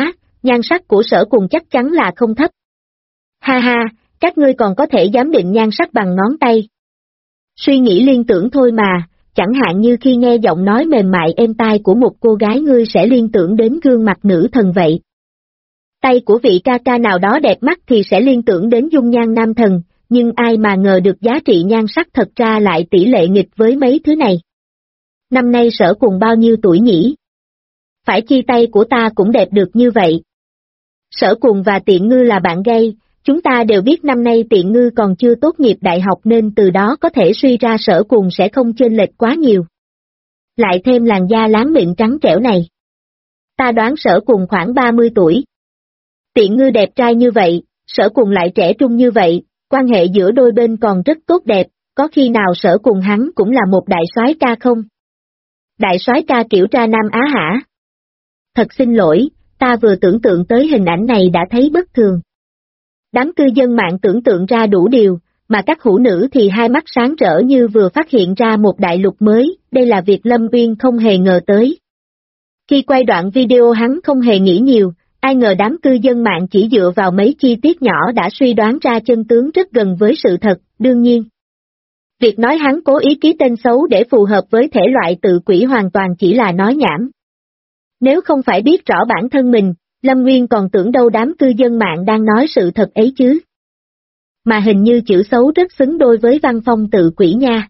nhan sắc của Sở Cùng chắc chắn là không thấp. Ha ha, các ngươi còn có thể giám định nhan sắc bằng ngón tay. Suy nghĩ liên tưởng thôi mà, chẳng hạn như khi nghe giọng nói mềm mại êm tai của một cô gái ngươi sẽ liên tưởng đến gương mặt nữ thần vậy. Tay của vị ca ca nào đó đẹp mắt thì sẽ liên tưởng đến dung nhan nam thần, nhưng ai mà ngờ được giá trị nhan sắc thật ra lại tỷ lệ nghịch với mấy thứ này. Năm nay Sở Cùng bao nhiêu tuổi nhỉ? Phải chi tay của ta cũng đẹp được như vậy. Sở Cùng và Tiện Ngư là bạn gay, chúng ta đều biết năm nay Tiện Ngư còn chưa tốt nghiệp đại học nên từ đó có thể suy ra Sở Cùng sẽ không chênh lệch quá nhiều. Lại thêm làn da láng mịn trắng trẻo này. Ta đoán Sở Cùng khoảng 30 tuổi. Tiện Ngư đẹp trai như vậy, Sở Cùng lại trẻ trung như vậy, quan hệ giữa đôi bên còn rất tốt đẹp, có khi nào Sở Cùng hắn cũng là một đại soái ca không? Đại soái ca kiểu tra Nam Á hả? Thật xin lỗi, ta vừa tưởng tượng tới hình ảnh này đã thấy bất thường. Đám cư dân mạng tưởng tượng ra đủ điều, mà các hữu nữ thì hai mắt sáng rỡ như vừa phát hiện ra một đại lục mới, đây là việc Lâm Uyên không hề ngờ tới. Khi quay đoạn video hắn không hề nghĩ nhiều, ai ngờ đám cư dân mạng chỉ dựa vào mấy chi tiết nhỏ đã suy đoán ra chân tướng rất gần với sự thật, đương nhiên. Việc nói hắn cố ý ký tên xấu để phù hợp với thể loại tự quỷ hoàn toàn chỉ là nói nhảm. Nếu không phải biết rõ bản thân mình, Lâm Nguyên còn tưởng đâu đám cư dân mạng đang nói sự thật ấy chứ. Mà hình như chữ xấu rất xứng đôi với văn phong tự quỷ nha.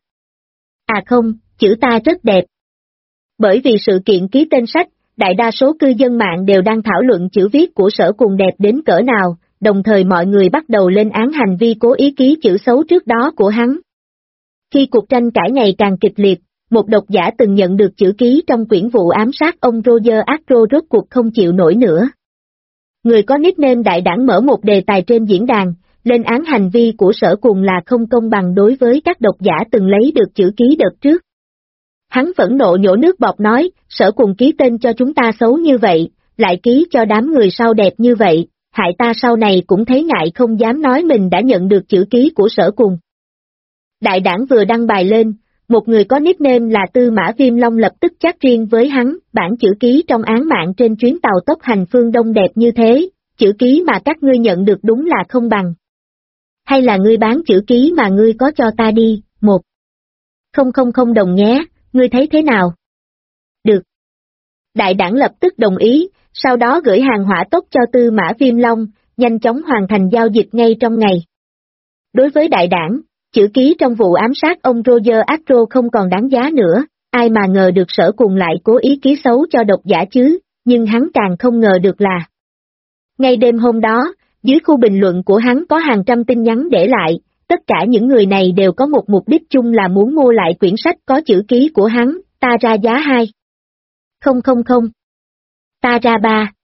À không, chữ ta rất đẹp. Bởi vì sự kiện ký tên sách, đại đa số cư dân mạng đều đang thảo luận chữ viết của Sở Cùng đẹp đến cỡ nào, đồng thời mọi người bắt đầu lên án hành vi cố ý ký chữ xấu trước đó của hắn. Khi cuộc tranh cãi ngày càng kịch liệt, một độc giả từng nhận được chữ ký trong quyển vụ ám sát ông Roger Astro rốt cuộc không chịu nổi nữa. Người có nickname Đại Đảng mở một đề tài trên diễn đàn, lên án hành vi của Sở Cùng là không công bằng đối với các độc giả từng lấy được chữ ký đợt trước. Hắn phẫn nộ nhổ nước bọt nói, Sở Cùng ký tên cho chúng ta xấu như vậy, lại ký cho đám người sau đẹp như vậy, hại ta sau này cũng thấy ngại không dám nói mình đã nhận được chữ ký của Sở Cùng. Đại Đảng vừa đăng bài lên, một người có nickname là Tư Mã Viêm Long lập tức chat riêng với hắn, bản chữ ký trong án mạng trên chuyến tàu tốc hành phương Đông đẹp như thế, chữ ký mà các ngươi nhận được đúng là không bằng. Hay là ngươi bán chữ ký mà ngươi có cho ta đi, 1,000 đồng nhé, ngươi thấy thế nào? Được. Đại Đảng lập tức đồng ý, sau đó gửi hàng hỏa tốc cho Tư Mã Viêm Long, nhanh chóng hoàn thành giao dịch ngay trong ngày. Đối với Đại Đảng, chữ ký trong vụ ám sát ông Roger Astro không còn đáng giá nữa, ai mà ngờ được Sở Cùng lại cố ý ký xấu cho độc giả chứ, nhưng hắn càng không ngờ được là. Ngay đêm hôm đó, dưới khu bình luận của hắn có hàng trăm tin nhắn để lại, tất cả những người này đều có một mục đích chung là muốn mua lại quyển sách có chữ ký của hắn, ta ra giá 2,000. Ta ra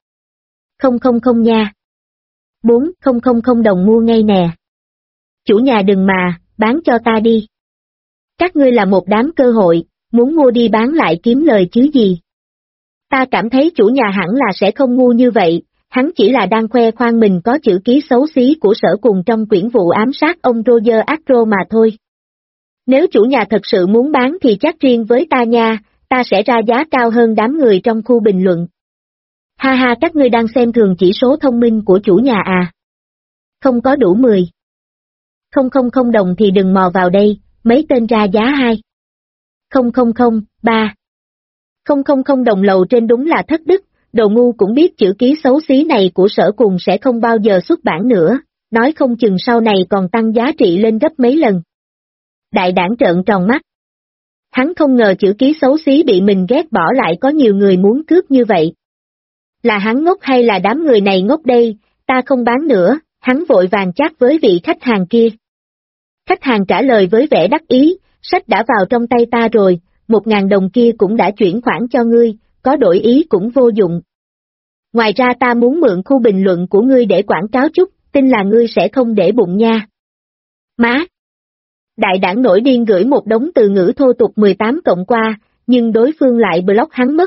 3,000 nha. 4,000 đồng mua ngay nè. Chủ nhà đừng mà, bán cho ta đi. Các ngươi là một đám cơ hội, muốn mua đi bán lại kiếm lời chứ gì. Ta cảm thấy chủ nhà hẳn là sẽ không ngu như vậy, hắn chỉ là đang khoe khoang mình có chữ ký xấu xí của Sở Cùng trong quyển vụ ám sát ông Roger Astro mà thôi. Nếu chủ nhà thật sự muốn bán thì chắc riêng với ta nha, ta sẽ ra giá cao hơn đám người trong khu bình luận. Ha ha, các ngươi đang xem thường chỉ số thông minh của chủ nhà à? Không có đủ 10,000 đồng thì đừng mò vào đây, mấy tên ra giá 2,000, 3,000 đồng lầu trên đúng là thất đức, đồ ngu cũng biết chữ ký xấu xí này của Sở Cùng sẽ không bao giờ xuất bản nữa, nói không chừng sau này còn tăng giá trị lên gấp mấy lần. Đại Đảng trợn tròn mắt. Hắn không ngờ chữ ký xấu xí bị mình ghét bỏ lại có nhiều người muốn cướp như vậy. Là hắn ngốc hay là đám người này ngốc đây, ta không bán nữa, hắn vội vàng chat với vị khách hàng kia. Khách hàng trả lời với vẻ đắc ý, sách đã vào trong tay ta rồi, 1.000 đồng kia cũng đã chuyển khoản cho ngươi, có đổi ý cũng vô dụng. Ngoài ra ta muốn mượn khu bình luận của ngươi để quảng cáo chút, tin là ngươi sẽ không để bụng nha. Má! Đại Đảng nổi điên gửi một đống từ ngữ thô tục 18 cộng qua, nhưng đối phương lại block hắn mất.